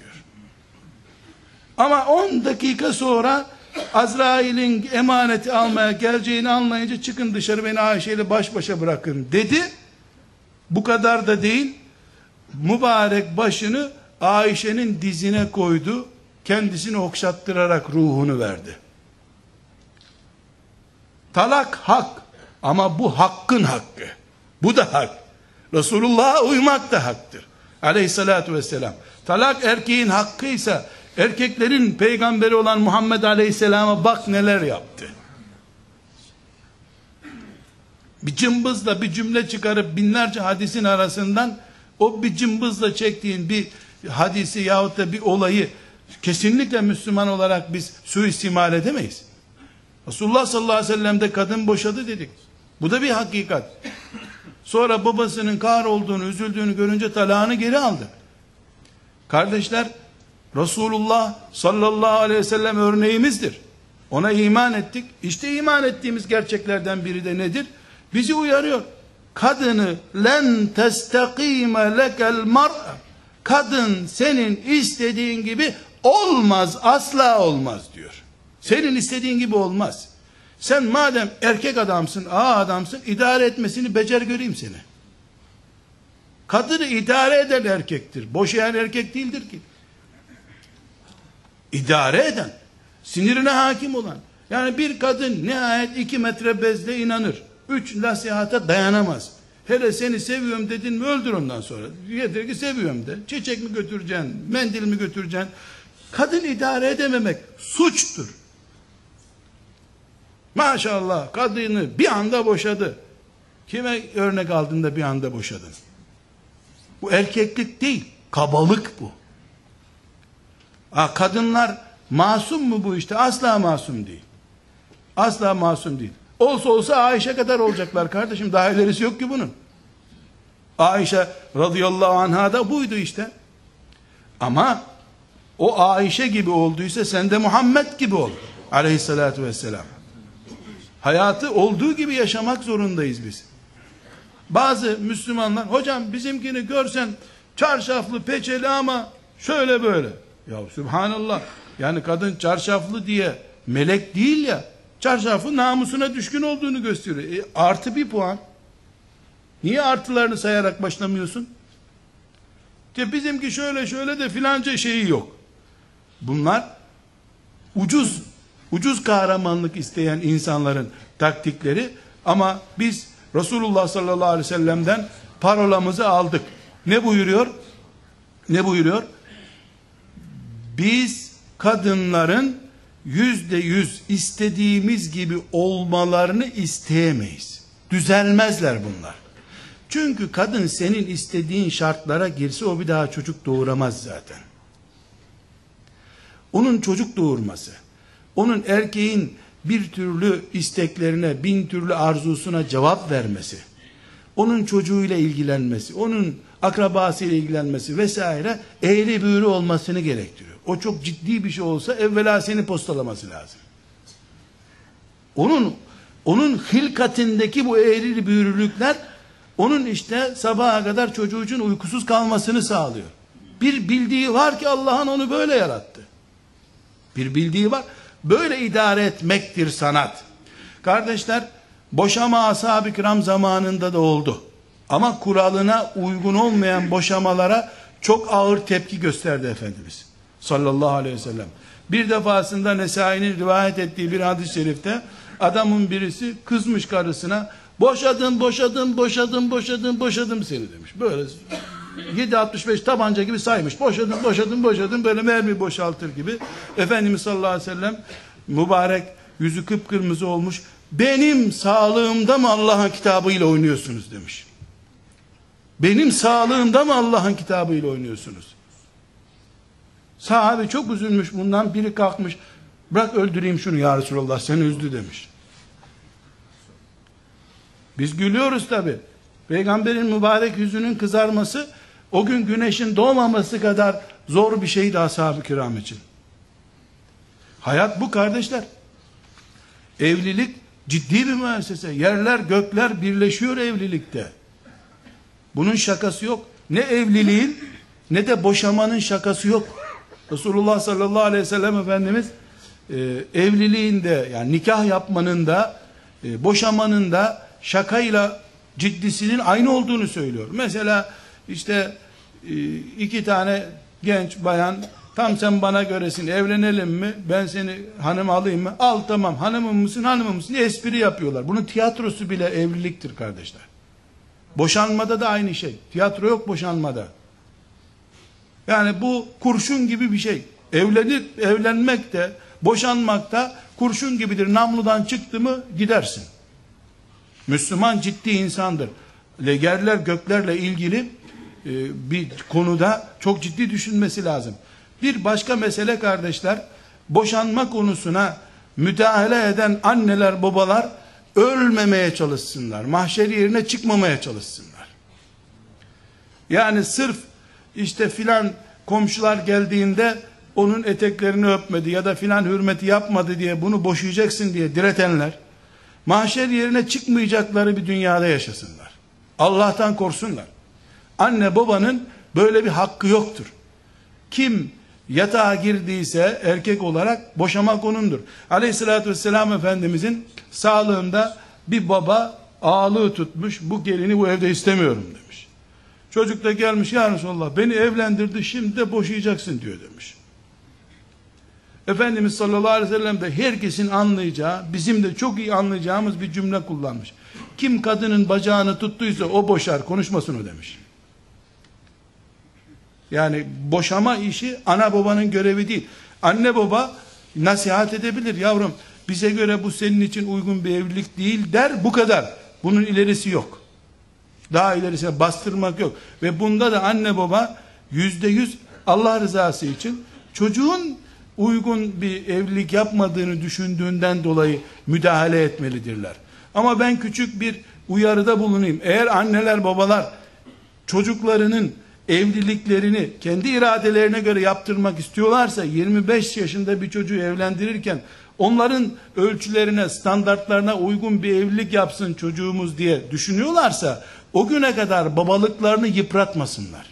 Ama on dakika sonra Azrail'in emaneti almaya geleceğini anlayınca çıkın dışarı beni Ayşe ile baş başa bırakın dedi. Bu kadar da değil. Mübarek başını Ayşe'nin dizine koydu. Kendisini okşattırarak ruhunu verdi. Talak hak. Ama bu hakkın hakkı. Bu da hak. Resulullah'a uymak da haktır. Aleyhissalatu vesselam. Talak erkeğin hakkıysa, erkeklerin peygamberi olan Muhammed Aleyhisselam'a bak neler yaptı. Bir cımbızla bir cümle çıkarıp binlerce hadisin arasından o bir cımbızla çektiğin bir hadisi yahut da bir olayı kesinlikle Müslüman olarak biz suistimal edemeyiz. Resulullah sallallahu aleyhi ve sellem'de kadın boşadı dedik. Bu da bir hakikat. Sonra babasının kahrolduğunu, üzüldüğünü görünce talağını geri aldı. Kardeşler, Resulullah sallallahu aleyhi ve sellem örneğimizdir. Ona iman ettik. İşte iman ettiğimiz gerçeklerden biri de nedir? Bizi uyarıyor. Kadını len testakime lekel mar'a. Kadın senin istediğin gibi olmaz, asla olmaz diyor. Senin istediğin gibi olmaz. Sen madem erkek adamsın, ağa adamsın, idare etmesini becer göreyim seni. Kadını idare eden erkektir. Boşayan erkek değildir ki. İdare eden, sinirine hakim olan. Yani bir kadın nihayet iki metre bezle inanır. Üç nasihata dayanamaz. Hele seni seviyorum dedin mi öldür ondan sonra. Yeter ki seviyorum de. Çiçek mi götüreceksin, mendil mi götüreceksin. Kadın idare edememek suçtur. Maşallah kadını bir anda boşadı. Kime örnek aldın da bir anda boşadın? Bu erkeklik değil, kabalık bu. Ha, kadınlar masum mu bu işte? Asla masum değil. Asla masum değil. Olsa olsa Ayşe kadar olacaklar kardeşim. Daha ilerisi yok ki bunun. Ayşe radıyallahu anha da buydu işte. Ama o Ayşe gibi olduysa sen de Muhammed gibi ol. Aleyhissalatü vesselam. Hayatı olduğu gibi yaşamak zorundayız biz. Bazı Müslümanlar, hocam bizimkini görsen çarşaflı peçeli ama şöyle böyle. Ya Sübhanallah. Yani kadın çarşaflı diye melek değil ya. Çarşafı namusuna düşkün olduğunu gösteriyor. E, artı bir puan. Niye artılarını sayarak başlamıyorsun? İşte bizimki şöyle şöyle de filanca şeyi yok. Bunlar ucuz ucuz kahramanlık isteyen insanların taktikleri, ama biz Resulullah sallallahu aleyhi ve sellem'den parolamızı aldık. Ne buyuruyor? Ne buyuruyor? Biz kadınların yüzde yüz istediğimiz gibi olmalarını isteyemeyiz. Düzelmezler bunlar. Çünkü kadın senin istediğin şartlara girse o bir daha çocuk doğuramaz zaten. Onun çocuk doğurması, onun erkeğin bir türlü isteklerine, bin türlü arzusuna cevap vermesi, onun çocuğuyla ilgilenmesi, onun akrabasıyla ilgilenmesi vesaire eğri büğrü olmasını gerektiriyor. O çok ciddi bir şey olsa evvela seni postalaması lazım. Onun onun hilkatindeki bu eğri büğrülükler onun işte sabaha kadar çocuğu için uykusuz kalmasını sağlıyor. Bir bildiği var ki Allah'ın onu böyle yarattı. Bir bildiği var. Böyle idare etmektir sanat. Kardeşler, boşama ashab-ı kiram zamanında da oldu. Ama kuralına uygun olmayan boşamalara çok ağır tepki gösterdi Efendimiz sallallahu aleyhi ve sellem. Bir defasında Nesai'nin rivayet ettiği bir hadis-i şerifte adamın birisi kızmış karısına, boşadım boşadım boşadım boşadım boşadım seni demiş. Böyle yedi altmış beş tabanca gibi saymış. Boşadım boşadım boşadım, böyle mermi boşaltır gibi. Efendimiz sallallahu aleyhi ve sellem mübarek yüzü kıpkırmızı olmuş. Benim sağlığımda mı Allah'ın kitabıyla oynuyorsunuz demiş. Benim sağlığımda mı Allah'ın kitabıyla oynuyorsunuz? Sahabe çok üzülmüş bundan. Biri kalkmış, bırak öldüreyim şunu ya Resulallah, seni üzdü demiş. Biz gülüyoruz tabi. Peygamberin mübarek yüzünün kızarması o gün güneşin doğmaması kadar zor bir şeydi ashab-ı kiram için. Hayat bu kardeşler. Evlilik ciddi bir müessese. Yerler gökler birleşiyor evlilikte. Bunun şakası yok. Ne evliliğin ne de boşamanın şakası yok. Resulullah sallallahu aleyhi ve sellem Efendimiz e, evliliğinde, yani nikah yapmanın da e, boşamanın da şakayla ciddisinin aynı olduğunu söylüyor. Mesela işte e, iki tane genç bayan, tam sen bana göresin, evlenelim mi, ben seni hanım alayım mı, al tamam, hanımım mısın hanımım mısın diye espri yapıyorlar. Bunun tiyatrosu bile evliliktir kardeşler. Boşanmada da aynı şey. Tiyatro yok boşanmada. Yani bu kurşun gibi bir şey. Evlenip evlenmek de boşanmak da kurşun gibidir. Namludan çıktı mı gidersin. Müslüman ciddi insandır. Yerler göklerle ilgili e, bir konuda çok ciddi düşünmesi lazım. Bir başka mesele kardeşler, boşanma konusuna müdahale eden anneler babalar ölmemeye çalışsınlar. Mahşer yerine çıkmamaya çalışsınlar. Yani sırf işte filan komşular geldiğinde onun eteklerini öpmedi ya da filan hürmeti yapmadı diye bunu boşayacaksın diye diretenler, mahşer yerine çıkmayacakları bir dünyada yaşasınlar. Allah'tan korsunlar. Anne babanın böyle bir hakkı yoktur. Kim yatağa girdiyse erkek olarak boşamak onundur. Aleyhissalatü vesselam Efendimizin sağlığında bir baba ağalığı tutmuş, bu gelini bu evde istemiyorum demiş. Çocuk da gelmiş, ya Resulallah beni evlendirdi, şimdi de boşayacaksın diyor demiş. Efendimiz sallallahu aleyhi ve sellem de herkesin anlayacağı, bizim de çok iyi anlayacağımız bir cümle kullanmış. Kim kadının bacağını tuttuysa o boşar, konuşmasın o demiş. Yani boşama işi ana babanın görevi değil. Anne baba nasihat edebilir, yavrum bize göre bu senin için uygun bir evlilik değil der, bu kadar. Bunun ilerisi yok. Daha ilerisine bastırmak yok. Ve bunda da anne baba yüzde yüz Allah rızası için çocuğun uygun bir evlilik yapmadığını düşündüğünden dolayı müdahale etmelidirler. Ama ben küçük bir uyarıda bulunayım. Eğer anneler babalar çocuklarının evliliklerini kendi iradelerine göre yaptırmak istiyorlarsa, yirmi beş yaşında bir çocuğu evlendirirken onların ölçülerine, standartlarına uygun bir evlilik yapsın çocuğumuz diye düşünüyorlarsa, o güne kadar babalıklarını yıpratmasınlar.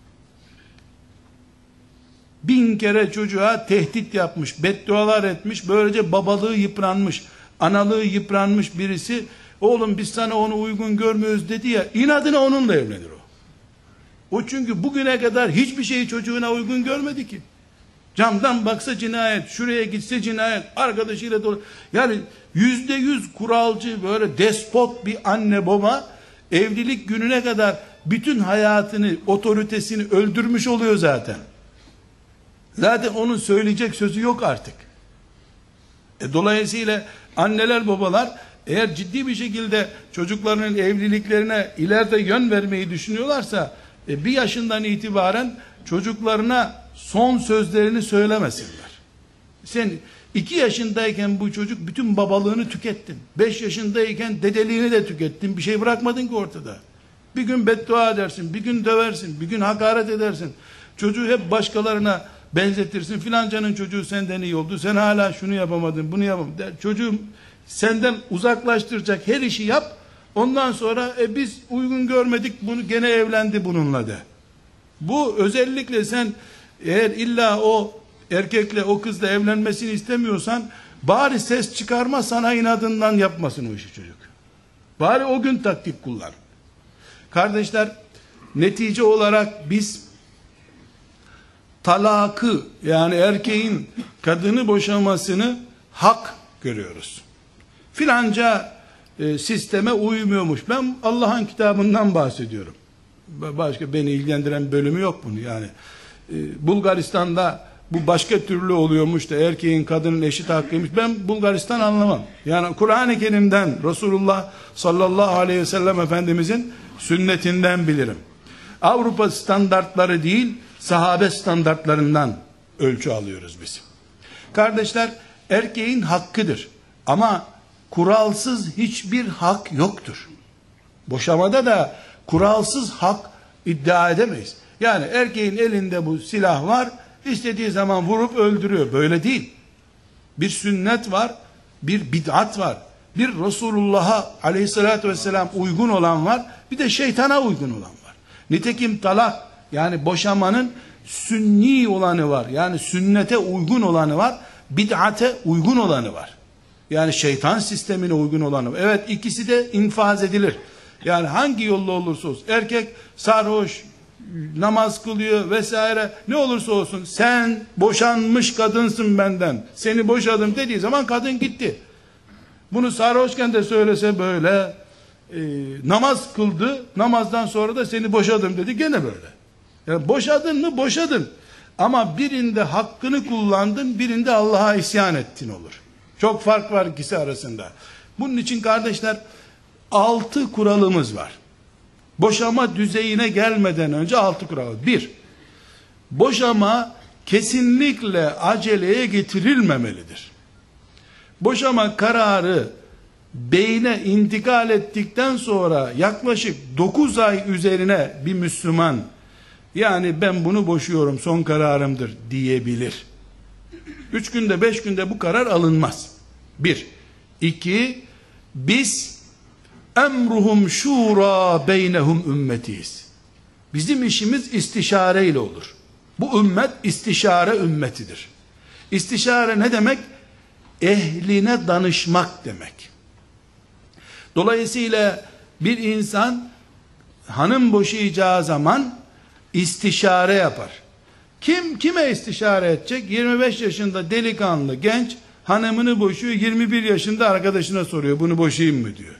Bin kere çocuğa tehdit yapmış, beddualar etmiş, böylece babalığı yıpranmış, analığı yıpranmış birisi, oğlum biz sana onu uygun görmüyoruz dedi ya, inadına onunla evlenir o. O çünkü bugüne kadar hiçbir şeyi çocuğuna uygun görmedi ki. Camdan baksa cinayet, şuraya gitse cinayet, arkadaşıyla dolu. Yani yüzde yüz kuralcı, böyle despot bir anne baba, evlilik gününe kadar bütün hayatını, otoritesini öldürmüş oluyor zaten. Zaten onun söyleyecek sözü yok artık. E dolayısıyla anneler babalar eğer ciddi bir şekilde çocuklarının evliliklerine ileride yön vermeyi düşünüyorlarsa, e bir yaşından itibaren çocuklarına son sözlerini söylemesinler. Sen iki yaşındayken bu çocuk bütün babalığını tükettin. Beş yaşındayken dedeliğini de tükettin. Bir şey bırakmadın ki ortada. Bir gün beddua edersin, bir gün döversin, bir gün hakaret edersin. Çocuğu hep başkalarına benzetirsin. Filancanın çocuğu senden iyi oldu. Sen hala şunu yapamadın, bunu yapamadın. Der. Çocuğum senden uzaklaştıracak her işi yap. Ondan sonra e, biz uygun görmedik, bunu gene evlendi bununla de. Bu özellikle sen eğer illa o erkekle o kızla evlenmesini istemiyorsan, bari ses çıkarma, sana inadından yapmasın o işi çocuk. Bari o gün taktik kullan. Kardeşler, netice olarak biz talakı, yani erkeğin kadını boşamasını hak görüyoruz. Filanca e, sisteme uymuyormuş. Ben Allah'ın kitabından bahsediyorum. Başka beni ilgilendiren bölümü yok bunu yani. E, Bulgaristan'da bu başka türlü oluyormuş da erkeğin kadının eşit hakkıymış. Ben Bulgaristan anlamam. Yani Kur'an-ı Kerim'den, Resulullah sallallahu aleyhi ve sellem Efendimizin sünnetinden bilirim. Avrupa standartları değil, sahabe standartlarından ölçü alıyoruz biz. Kardeşler, erkeğin hakkıdır. Ama kuralsız hiçbir hak yoktur. Boşamada da kuralsız hak iddia edemeyiz. Yani erkeğin elinde bu silah var, istediği zaman vurup öldürüyor. Böyle değil. Bir sünnet var, bir bid'at var. Bir Resulullah'a aleyhissalatü vesselam uygun olan var, bir de şeytana uygun olan var. Nitekim talak, yani boşamanın sünni olanı var. Yani sünnete uygun olanı var, bid'ate uygun olanı var. Yani şeytan sistemine uygun olanı var. Evet, ikisi de infaz edilir. Yani hangi yolla olursa olsun, erkek sarhoş, namaz kılıyor vesaire, ne olursa olsun, sen boşanmış kadınsın benden, seni boşadım dediği zaman kadın gitti. Bunu sarhoşken de söylese böyle, e, namaz kıldı, namazdan sonra da seni boşadım dedi, gene böyle. Yani boşadın mı boşadın, ama birinde hakkını kullandın, birinde Allah'a isyan ettin olur. Çok fark var ikisi arasında. Bunun için kardeşler, altı kuralımız var. Boşama düzeyine gelmeden önce altı kural. Bir, boşama kesinlikle aceleye getirilmemelidir. Boşama kararı beyne intikal ettikten sonra yaklaşık dokuz ay üzerine bir Müslüman, yani ben bunu boşuyorum, son kararımdır diyebilir. Üç günde, beş günde bu karar alınmaz. Bir. İki, biz emruhum şura beynehum ümmetiyiz. Bizim işimiz istişareyle olur. Bu ümmet istişare ümmetidir. İstişare ne demek? Ehline danışmak demek. Dolayısıyla bir insan hanım boşayacağı zaman istişare yapar. Kim kime istişare edecek? yirmi beş yaşında delikanlı genç hanımını boşuyor, yirmi bir yaşında arkadaşına soruyor, bunu boşayayım mı diyor.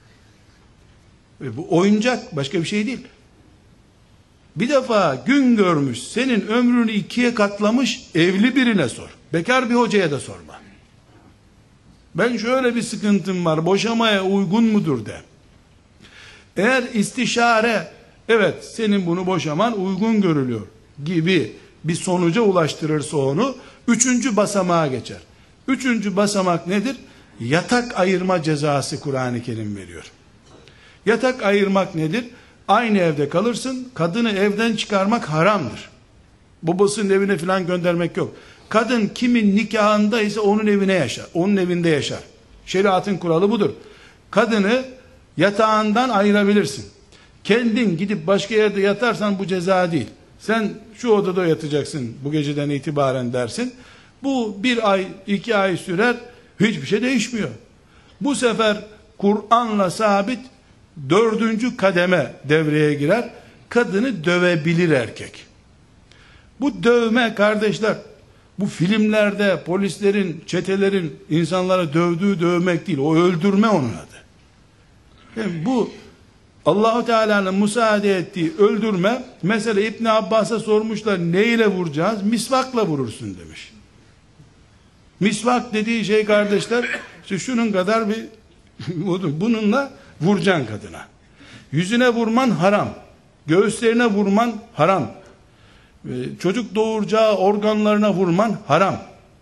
E bu oyuncak, başka bir şey değil. Bir defa gün görmüş, senin ömrünü ikiye katlamış evli birine sor. Bekar bir hocaya da sorma. Ben şöyle bir sıkıntım var, boşamaya uygun mudur de. Eğer istişare, evet senin bunu boşaman uygun görülüyor gibi bir sonuca ulaştırırsa onu, üçüncü basamağa geçer. Üçüncü basamak nedir? Yatak ayırma cezası Kur'an-ı Kerim veriyor. Yatak ayırmak nedir? Aynı evde kalırsın, kadını evden çıkarmak haramdır. Babasının evine filan göndermek yok. Kadın kimin nikahında ise onun evine yaşar, onun evinde yaşar. Şeriatın kuralı budur. Kadını yatağından ayırabilirsin. Kendin gidip başka yerde yatarsan bu ceza değil. Sen şu odada yatacaksın bu geceden itibaren dersin. Bu bir ay, iki ay sürer, hiçbir şey değişmiyor. Bu sefer Kur'an'la sabit dördüncü kademe devreye girer. Kadını dövebilir erkek. Bu dövme kardeşler, bu filmlerde polislerin, çetelerin insanlara dövdüğü dövmek değil, o öldürme onun adı. Yani bu Allah-u Teala'nın müsaade ettiği öldürme. Mesela İbn Abbas'a sormuşlar, neyle vuracağız? Misvakla vurursun demiş. Misvak dediği şey kardeşler, işte şunun kadar bir bununla vuracaksın kadına. Yüzüne vurman haram. Göğüslerine vurman haram. Çocuk doğuracağı organlarına vurman haram.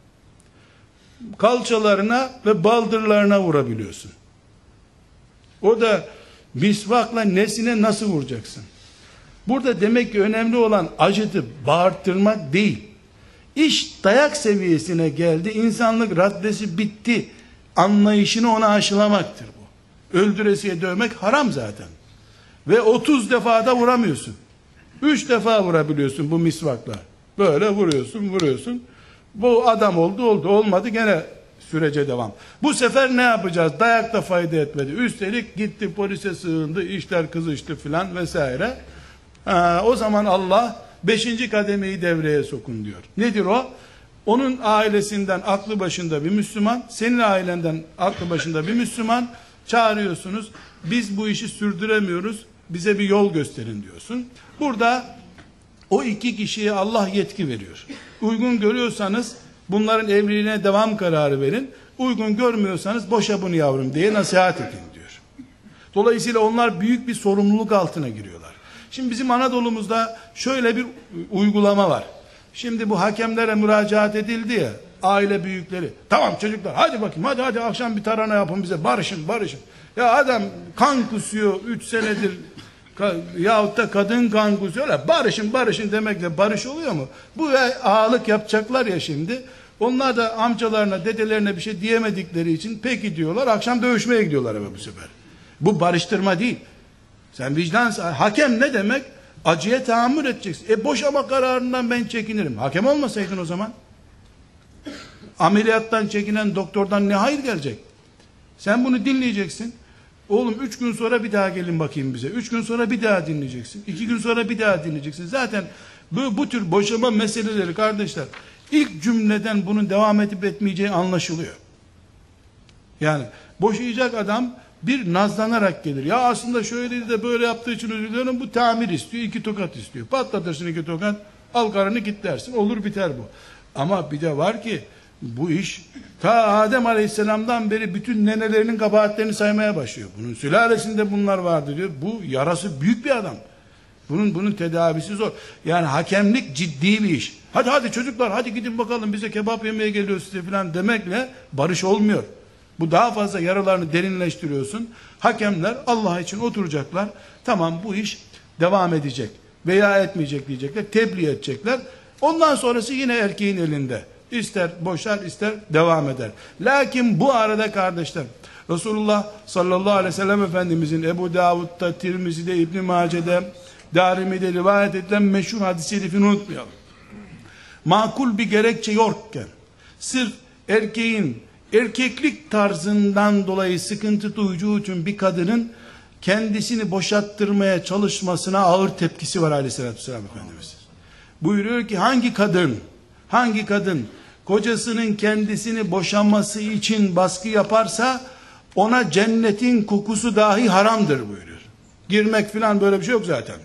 Kalçalarına ve baldırlarına vurabiliyorsun. O da misvakla nesine nasıl vuracaksın? Burada demek ki önemli olan acıtıp bağırttırmak değil. İş dayak seviyesine geldi. İnsanlık raddesi bitti. Anlayışını ona aşılamaktır bu. Öldüresiye dövmek haram zaten. Ve otuz defa da vuramıyorsun. Üç defa vurabiliyorsun bu misvakla. Böyle vuruyorsun, vuruyorsun. Bu adam oldu, oldu. Olmadı, gene sürece devam. Bu sefer ne yapacağız? Dayak da fayda etmedi. Üstelik gitti polise sığındı, işler kızıştı filan vesaire. Ha, o zaman Allah beşinci kademeyi devreye sokun diyor. Nedir o? Onun ailesinden aklı başında bir Müslüman, senin ailenden aklı başında bir Müslüman çağırıyorsunuz. Biz bu işi sürdüremiyoruz. Bize bir yol gösterin diyorsun. Burada o iki kişiye Allah yetki veriyor. Uygun görüyorsanız bunların evliliğine devam kararı verin. Uygun görmüyorsanız boşa bunu yavrum diye nasihat edin diyor. Dolayısıyla onlar büyük bir sorumluluk altına giriyorlar. Şimdi bizim Anadolu'muzda şöyle bir uygulama var. Şimdi bu hakemlere müracaat edildi ya, aile büyükleri. Tamam çocuklar, hadi bakayım, hadi hadi akşam bir tarhana yapın bize, barışın barışın. Ya adam kan kusuyor üç senedir, yahut da kadın kan kusuyor, barışın barışın demekle barış oluyor mu? Bu ağalık yapacaklar ya şimdi. Onlar da amcalarına, dedelerine bir şey diyemedikleri için peki diyorlar, akşam dövüşmeye gidiyorlar eve bu sefer. Bu barıştırma değil. Sen vicdan, hakem ne demek? Acıya tahammül edeceksin. E boşama kararından ben çekinirim. Hakem olmasaydın o zaman. Ameliyattan çekinen doktordan ne hayır gelecek? Sen bunu dinleyeceksin. Oğlum üç gün sonra bir daha gelin bakayım bize. Üç gün sonra bir daha dinleyeceksin. İki gün sonra bir daha dinleyeceksin. Zaten bu, bu tür boşama meseleleri kardeşler, ilk cümleden bunun devam edip etmeyeceği anlaşılıyor. Yani boşayacak adam bir nazlanarak gelir. Ya aslında şöyle de böyle yaptığı için özür dilerim, bu tamir istiyor, iki tokat istiyor. Patlatırsın iki tokat, al karını kitlersin, olur biter bu. Ama bir de var ki bu iş ta Adem Aleyhisselam'dan beri bütün nenelerinin kabahatlerini saymaya başlıyor. Bunun sülalesinde bunlar vardı diyor. Bu yarası büyük bir adam. Bunun bunun tedavisi zor. Yani hakemlik ciddi bir iş. Hadi hadi çocuklar, hadi gidin bakalım, bize kebap yemeye geliyor size falan demekle barış olmuyor. Bu daha fazla yaralarını derinleştiriyorsun. Hakemler Allah için oturacaklar. Tamam, bu iş devam edecek veya etmeyecek diyecekler. Tebliğ edecekler. Ondan sonrası yine erkeğin elinde. İster boşar, ister devam eder. Lakin bu arada kardeşler, Resulullah sallallahu aleyhi ve sellem Efendimizin Ebu Davud'da, Tirmizi'de, İbn-i Mace'de, Darimi'de rivayet edilen meşhur hadis-i şerifini unutmayalım. Makul bir gerekçe yokken, sırf erkeğin erkeklik tarzından dolayı sıkıntı duyacağı için bir kadının kendisini boşattırmaya çalışmasına ağır tepkisi var aleyhissalatü vesselam Efendimiz. Buyuruyor ki hangi kadın, hangi kadın kocasının kendisini boşanması için baskı yaparsa ona cennetin kokusu dahi haramdır buyuruyor. Girmek filan böyle bir şey yok zaten.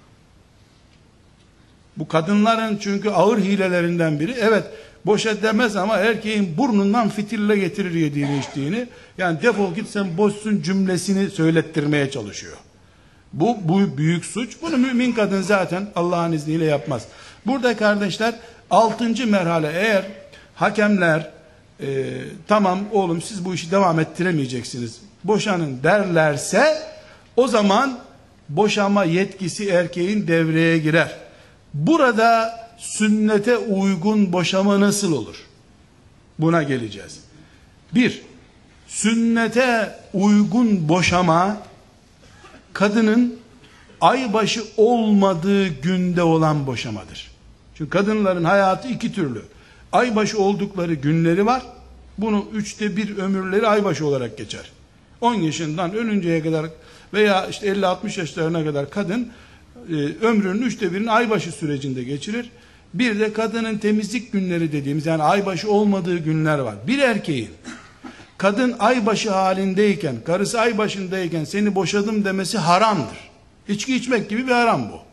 Bu kadınların çünkü ağır hilelerinden biri, evet boşa demez ama erkeğin burnundan fitirle getirir yediğini içtiğini, yani defol git sen boşsun cümlesini söylettirmeye çalışıyor. Bu, bu büyük suç. Bunu mümin kadın zaten Allah'ın izniyle yapmaz. Burada kardeşler altıncı merhale, eğer hakemler e, tamam oğlum siz bu işi devam ettiremeyeceksiniz, boşanın derlerse, o zaman boşama yetkisi erkeğin devreye girer. Burada sünnete uygun boşama nasıl olur? Buna geleceğiz. Bir, sünnete uygun boşama, kadının aybaşı olmadığı günde olan boşamadır. Çünkü kadınların hayatı iki türlü. Aybaşı oldukları günleri var. Bunu üçte bir ömürleri aybaşı olarak geçer. on yaşından ölünceye kadar veya işte elli altmış yaşlarına kadar kadın e, ömrünün üçte birini aybaşı sürecinde geçirir. Bir de kadının temizlik günleri dediğimiz, yani aybaşı olmadığı günler var. Bir erkeğin kadın aybaşı halindeyken, karısı aybaşındayken seni boşadım demesi haramdır. İçki içmek gibi bir haram bu.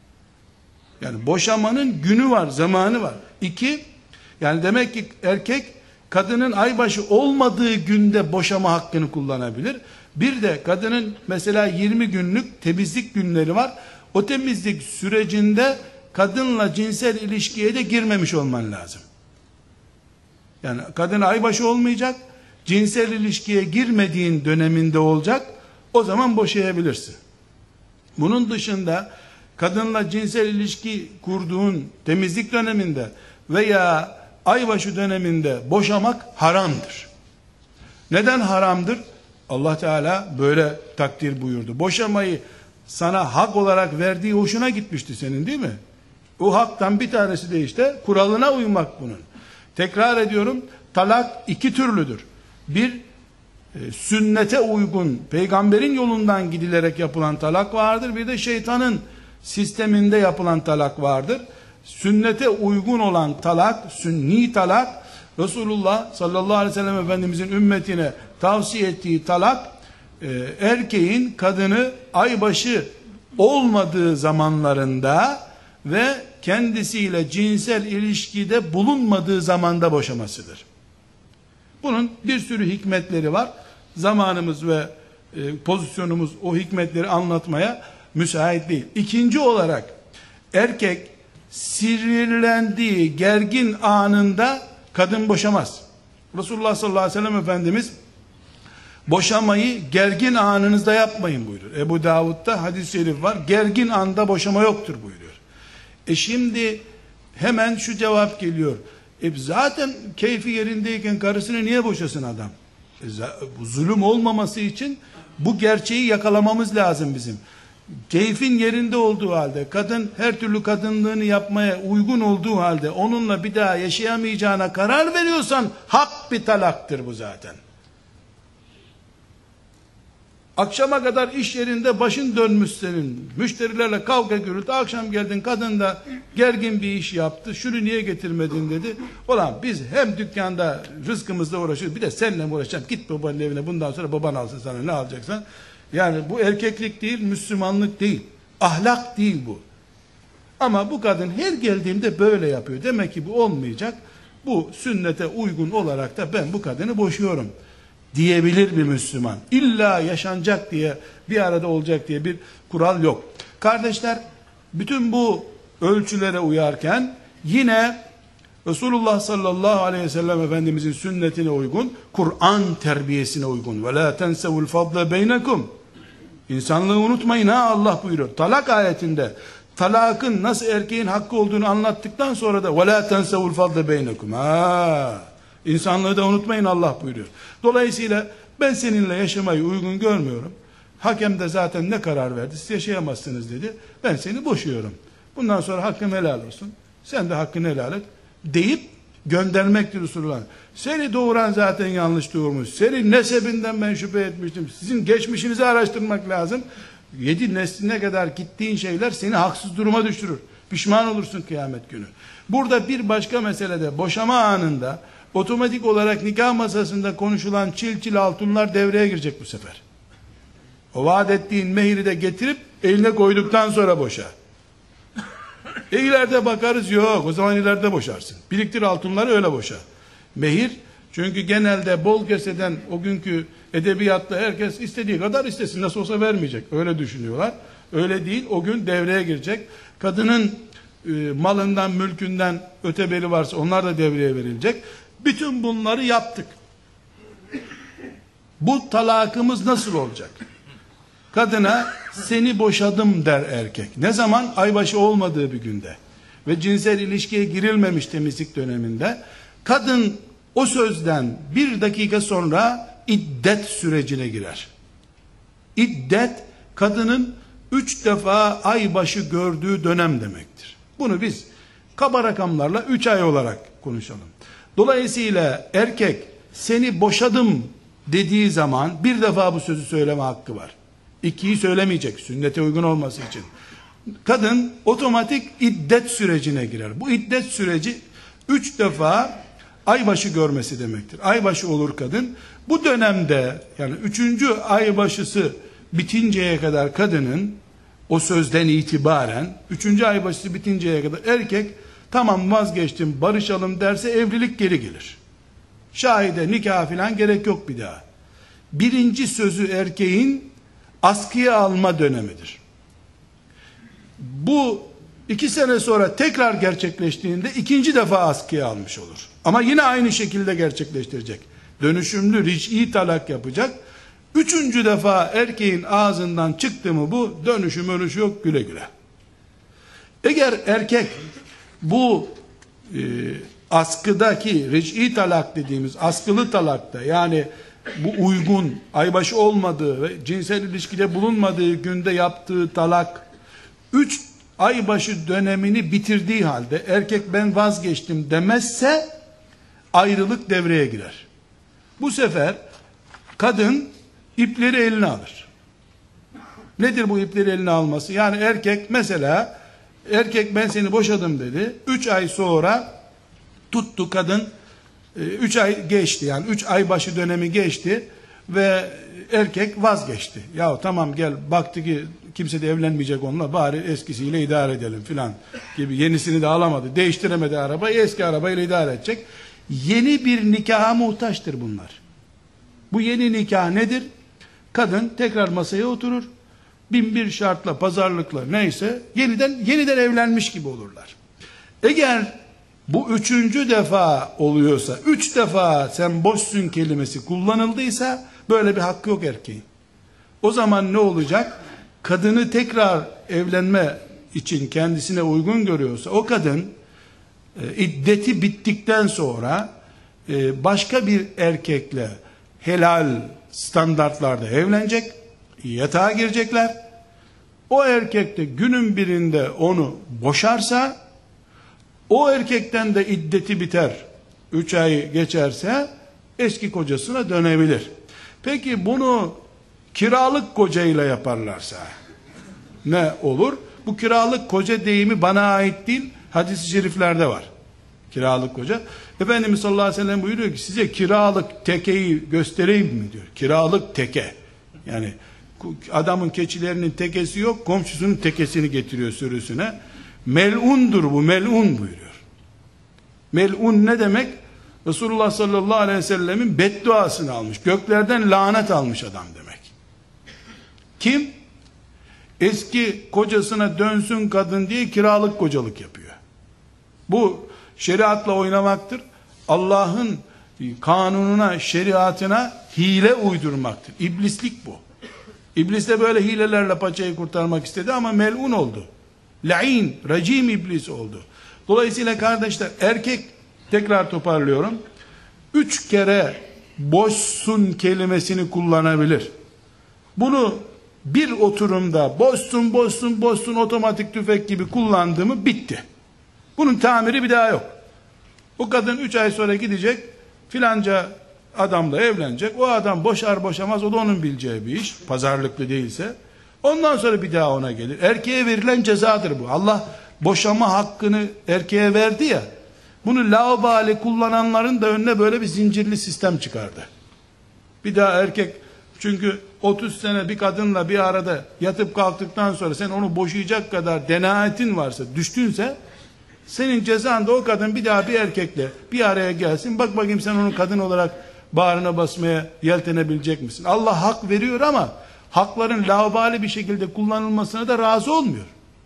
Yani boşamanın günü var, zamanı var. İki, yani demek ki erkek kadının aybaşı olmadığı günde boşama hakkını kullanabilir. Bir de kadının mesela yirmi günlük temizlik günleri var. O temizlik sürecinde kadınla cinsel ilişkiye de girmemiş olman lazım. Yani kadın aybaşı olmayacak, cinsel ilişkiye girmediğin döneminde olacak, o zaman boşayabilirsin. Bunun dışında kadınla cinsel ilişki kurduğun temizlik döneminde veya aybaşı döneminde boşamak haramdır. Neden haramdır? Allah Teala böyle takdir buyurdu. Boşamayı sana hak olarak verdiği hoşuna gitmişti senin, değil mi? O haktan bir tanesi de işte kuralına uymak bunun. Tekrar ediyorum, talak iki türlüdür. Bir, e, sünnete uygun, peygamberin yolundan gidilerek yapılan talak vardır. Bir de şeytanın sisteminde yapılan talak vardır. Sünnete uygun olan talak, sünni talak, Resulullah sallallahu aleyhi ve sellem Efendimizin ümmetine tavsiye ettiği talak, e, erkeğin kadını aybaşı olmadığı zamanlarında ve kendisiyle cinsel ilişkide bulunmadığı zamanda boşamasıdır. Bunun bir sürü hikmetleri var. Zamanımız ve e, pozisyonumuz o hikmetleri anlatmaya müsait değil. İkinci olarak, erkek sinirlendiği gergin anında kadın boşamaz. Resulullah sallallahu aleyhi ve sellem Efendimiz boşamayı gergin anınızda yapmayın buyuruyor. Ebu Davud'da hadis-i şerif var. Gergin anda boşama yoktur buyuruyor. E şimdi hemen şu cevap geliyor. E zaten keyfi yerindeyken karısını niye boşasın adam? E bu zulüm olmaması için bu gerçeği yakalamamız lazım bizim. Keyfin yerinde olduğu halde, kadın her türlü kadınlığını yapmaya uygun olduğu halde onunla bir daha yaşayamayacağına karar veriyorsan hak bir talaktır bu zaten. Akşama kadar iş yerinde başın dönmüş senin, müşterilerle kavga gürültü, akşam geldin kadın da gergin bir iş yaptı, şunu niye getirmedin dedi. Ulan biz hem dükkanda rızkımızla uğraşıyoruz, bir de seninle mi uğraşacağım, git babanın evine, bundan sonra baban alsın sana ne alacaksan. Yani bu erkeklik değil, Müslümanlık değil, ahlak değil bu. Ama bu kadın her geldiğimde böyle yapıyor, demek ki bu olmayacak, bu sünnete uygun olarak da ben bu kadını boşuyorum diyebilir bir Müslüman. İlla yaşanacak diye, bir arada olacak diye bir kural yok. Kardeşler, bütün bu ölçülere uyarken yine Resulullah sallallahu aleyhi ve sellem Efendimizin sünnetine uygun, Kur'an terbiyesine uygun. Ve la tensevul fadle beynekum. İnsanlığı unutmayın ha, Allah buyuruyor. Talak ayetinde talakın nasıl erkeğin hakkı olduğunu anlattıktan sonra da ve la tensevul fadle beynekum. Ha, İnsanlığı da unutmayın Allah buyuruyor. Dolayısıyla ben seninle yaşamayı uygun görmüyorum. Hakem de zaten ne karar verdi? Siz yaşayamazsınız dedi. Ben seni boşuyorum. Bundan sonra hakkım helal olsun. Sen de hakkını helal et deyip göndermektir Resulullah. Seni doğuran zaten yanlış doğurmuş. Senin nesebinden ben şüphe etmiştim. Sizin geçmişinizi araştırmak lazım. Yedi nesline kadar gittiğin şeyler seni haksız duruma düşürür. Pişman olursun kıyamet günü. Burada bir başka meselede, boşama anında otomatik olarak nikah masasında konuşulan çil çil altınlar devreye girecek bu sefer. O vaat ettiğin mehri de getirip eline koyduktan sonra boşa. E ileride bakarız, yok o zaman ileride boşarsın. Biriktir altınları öyle boşa. Mehir, çünkü genelde bol keseden o günkü Edebiyatta herkes istediği kadar istesin, nasıl olsa vermeyecek. Öyle düşünüyorlar. Öyle değil. O gün devreye girecek. Kadının e, malından, mülkünden öteberi varsa onlar da devreye verilecek. Bütün bunları yaptık. Bu talakımız nasıl olacak? Kadına seni boşadım der erkek. Ne zaman? Aybaşı olmadığı bir günde ve cinsel ilişkiye girilmemiş temizlik döneminde. Kadın o sözden bir dakika sonra iddet sürecine girer. İddet, kadının üç defa aybaşı gördüğü dönem demektir. Bunu biz kaba rakamlarla üç ay olarak konuşalım. Dolayısıyla erkek seni boşadım dediği zaman bir defa bu sözü söyleme hakkı var. İkiyi söylemeyecek, sünnete uygun olması için. Kadın otomatik iddet sürecine girer. Bu iddet süreci üç defa aybaşı görmesi demektir. Aybaşı olur kadın. Bu dönemde, yani üçüncü aybaşısı bitinceye kadar kadının, o sözden itibaren üçüncü aybaşısı bitinceye kadar erkek tamam vazgeçtim barışalım derse evlilik geri gelir. Şahide, nikah filan gerek yok bir daha. Birinci sözü erkeğin askıya alma dönemidir. Bu iki sene sonra tekrar gerçekleştiğinde ikinci defa askıya almış olur. Ama yine aynı şekilde gerçekleştirecek. Dönüşümlü ric'i talak yapacak. Üçüncü defa erkeğin ağzından çıktı mı bu, dönüşü mönüşü yok, güle güle. Eğer erkek bu e, askıdaki ric'i talak dediğimiz askılı talakta, yani bu uygun, aybaşı olmadığı ve cinsel ilişkide bulunmadığı günde yaptığı talak üç aybaşı dönemini bitirdiği halde erkek ben vazgeçtim demezse ayrılık devreye girer. Bu sefer kadın ipleri eline alır. Nedir bu ipleri eline alması? Yani erkek mesela, erkek ben seni boşadım dedi. Üç ay sonra tuttu kadın, üç ay geçti, yani üç ay başı dönemi geçti ve erkek vazgeçti. Ya tamam gel, baktı ki kimse de evlenmeyecek onunla, bari eskisiyle idare edelim filan gibi, yenisini de alamadı, değiştiremedi arabayı, eski arabayla idare edecek. Yeni bir nikaha muhtaçtır bunlar. Bu yeni nikah nedir? Kadın tekrar masaya oturur, bin bir şartla, pazarlıkla, neyse yeniden yeniden evlenmiş gibi olurlar. Eğer bu üçüncü defa oluyorsa, üç defa sen boşsun kelimesi kullanıldıysa böyle bir hakkı yok erkeğin. O zaman ne olacak? Kadını tekrar evlenme için kendisine uygun görüyorsa o kadın e, iddeti bittikten sonra e, başka bir erkekle helal standartlarda evlenecek, yatağa girecekler. O erkek de günün birinde onu boşarsa, o erkekten de iddeti biter, üç ay geçerse eski kocasına dönebilir. Peki bunu kiralık kocayla yaparlarsa ne olur? Bu kiralık koca deyimi bana ait değil, hadis-i şeriflerde var. Kiralık koca. Efendimiz sallallahu aleyhi ve sellem buyuruyor ki size kiralık tekeyi göstereyim mi diyor. Kiralık teke. Yani adamın keçilerinin tekesi yok, komşusunun tekesini getiriyor sürüsüne. Mel'undur bu, mel'un buyuruyor. Mel'un ne demek? Resulullah sallallahu aleyhi ve sellemin bedduasını almış. Göklerden lanet almış adam demek. Kim? Eski kocasına dönsün kadın diye kiralık kocalık yapıyor. Bu şeriatla oynamaktır. Allah'ın kanununa, şeriatına hile uydurmaktır. İblislik bu. İblis de böyle hilelerle paçayı kurtarmak istedi ama mel'un oldu. La'in, racim iblis oldu. Dolayısıyla kardeşler, erkek, tekrar toparlıyorum, üç kere boşsun kelimesini kullanabilir. Bunu bir oturumda boşsun, boşsun, boşsun otomatik tüfek gibi kullandı mı bitti. Bunun tamiri bir daha yok. O kadın üç ay sonra gidecek, filanca adamla evlenecek. O adam boşar boşamaz, o da onun bileceği bir iş. Pazarlıklı değilse. Ondan sonra bir daha ona gelir. Erkeğe verilen cezadır bu. Allah boşama hakkını erkeğe verdi ya. Bunu laubali kullananların da önüne böyle bir zincirli sistem çıkardı. Bir daha erkek, çünkü otuz sene bir kadınla bir arada yatıp kalktıktan sonra sen onu boşayacak kadar denayetin varsa, düştünse, senin cezan da o kadın bir daha bir erkekle bir araya gelsin, bak bakayım sen onu kadın olarak bağrına basmaya yeltenebilecek misin? Allah hak veriyor ama hakların laubali bir şekilde kullanılmasına da razı olmuyor.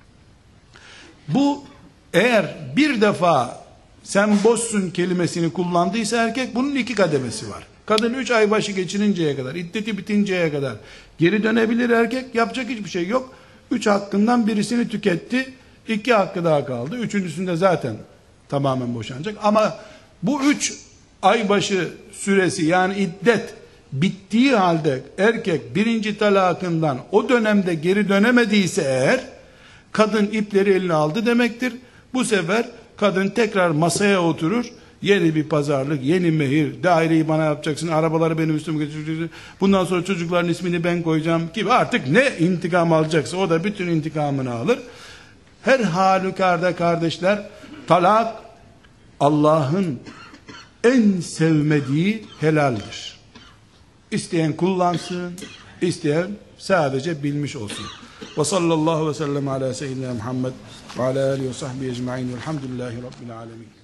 Bu eğer bir defa sen boşsun kelimesini kullandıysa erkek, bunun iki kademesi var. Kadın üç ay başı geçirinceye kadar, iddeti bitinceye kadar geri dönebilir erkek, yapacak hiçbir şey yok. Üç hakkından birisini tüketti, iki hakkı daha kaldı. Üçüncüsünde zaten tamamen boşanacak. Ama bu üç ay başı süresi, yani iddet bittiği halde erkek birinci talakından o dönemde geri dönemediyse eğer, kadın ipleri eline aldı demektir. Bu sefer kadın tekrar masaya oturur. Yeni bir pazarlık, yeni mehir, daireyi bana yapacaksın, arabaları benim üstüme getireceksin, bundan sonra çocukların ismini ben koyacağım gibi, artık ne intikam alacaksa o da bütün intikamını alır. Her halükarda kardeşler, talak Allah'ın en sevmediği helaldir. İsteyen kullansın, isteyen sadece bilmiş olsun. Ve sallallahu ve sellem ala seyyidina Muhammed ve ala alihi ve sahbihi ecma'in velhamdülillahi rabbil alemin.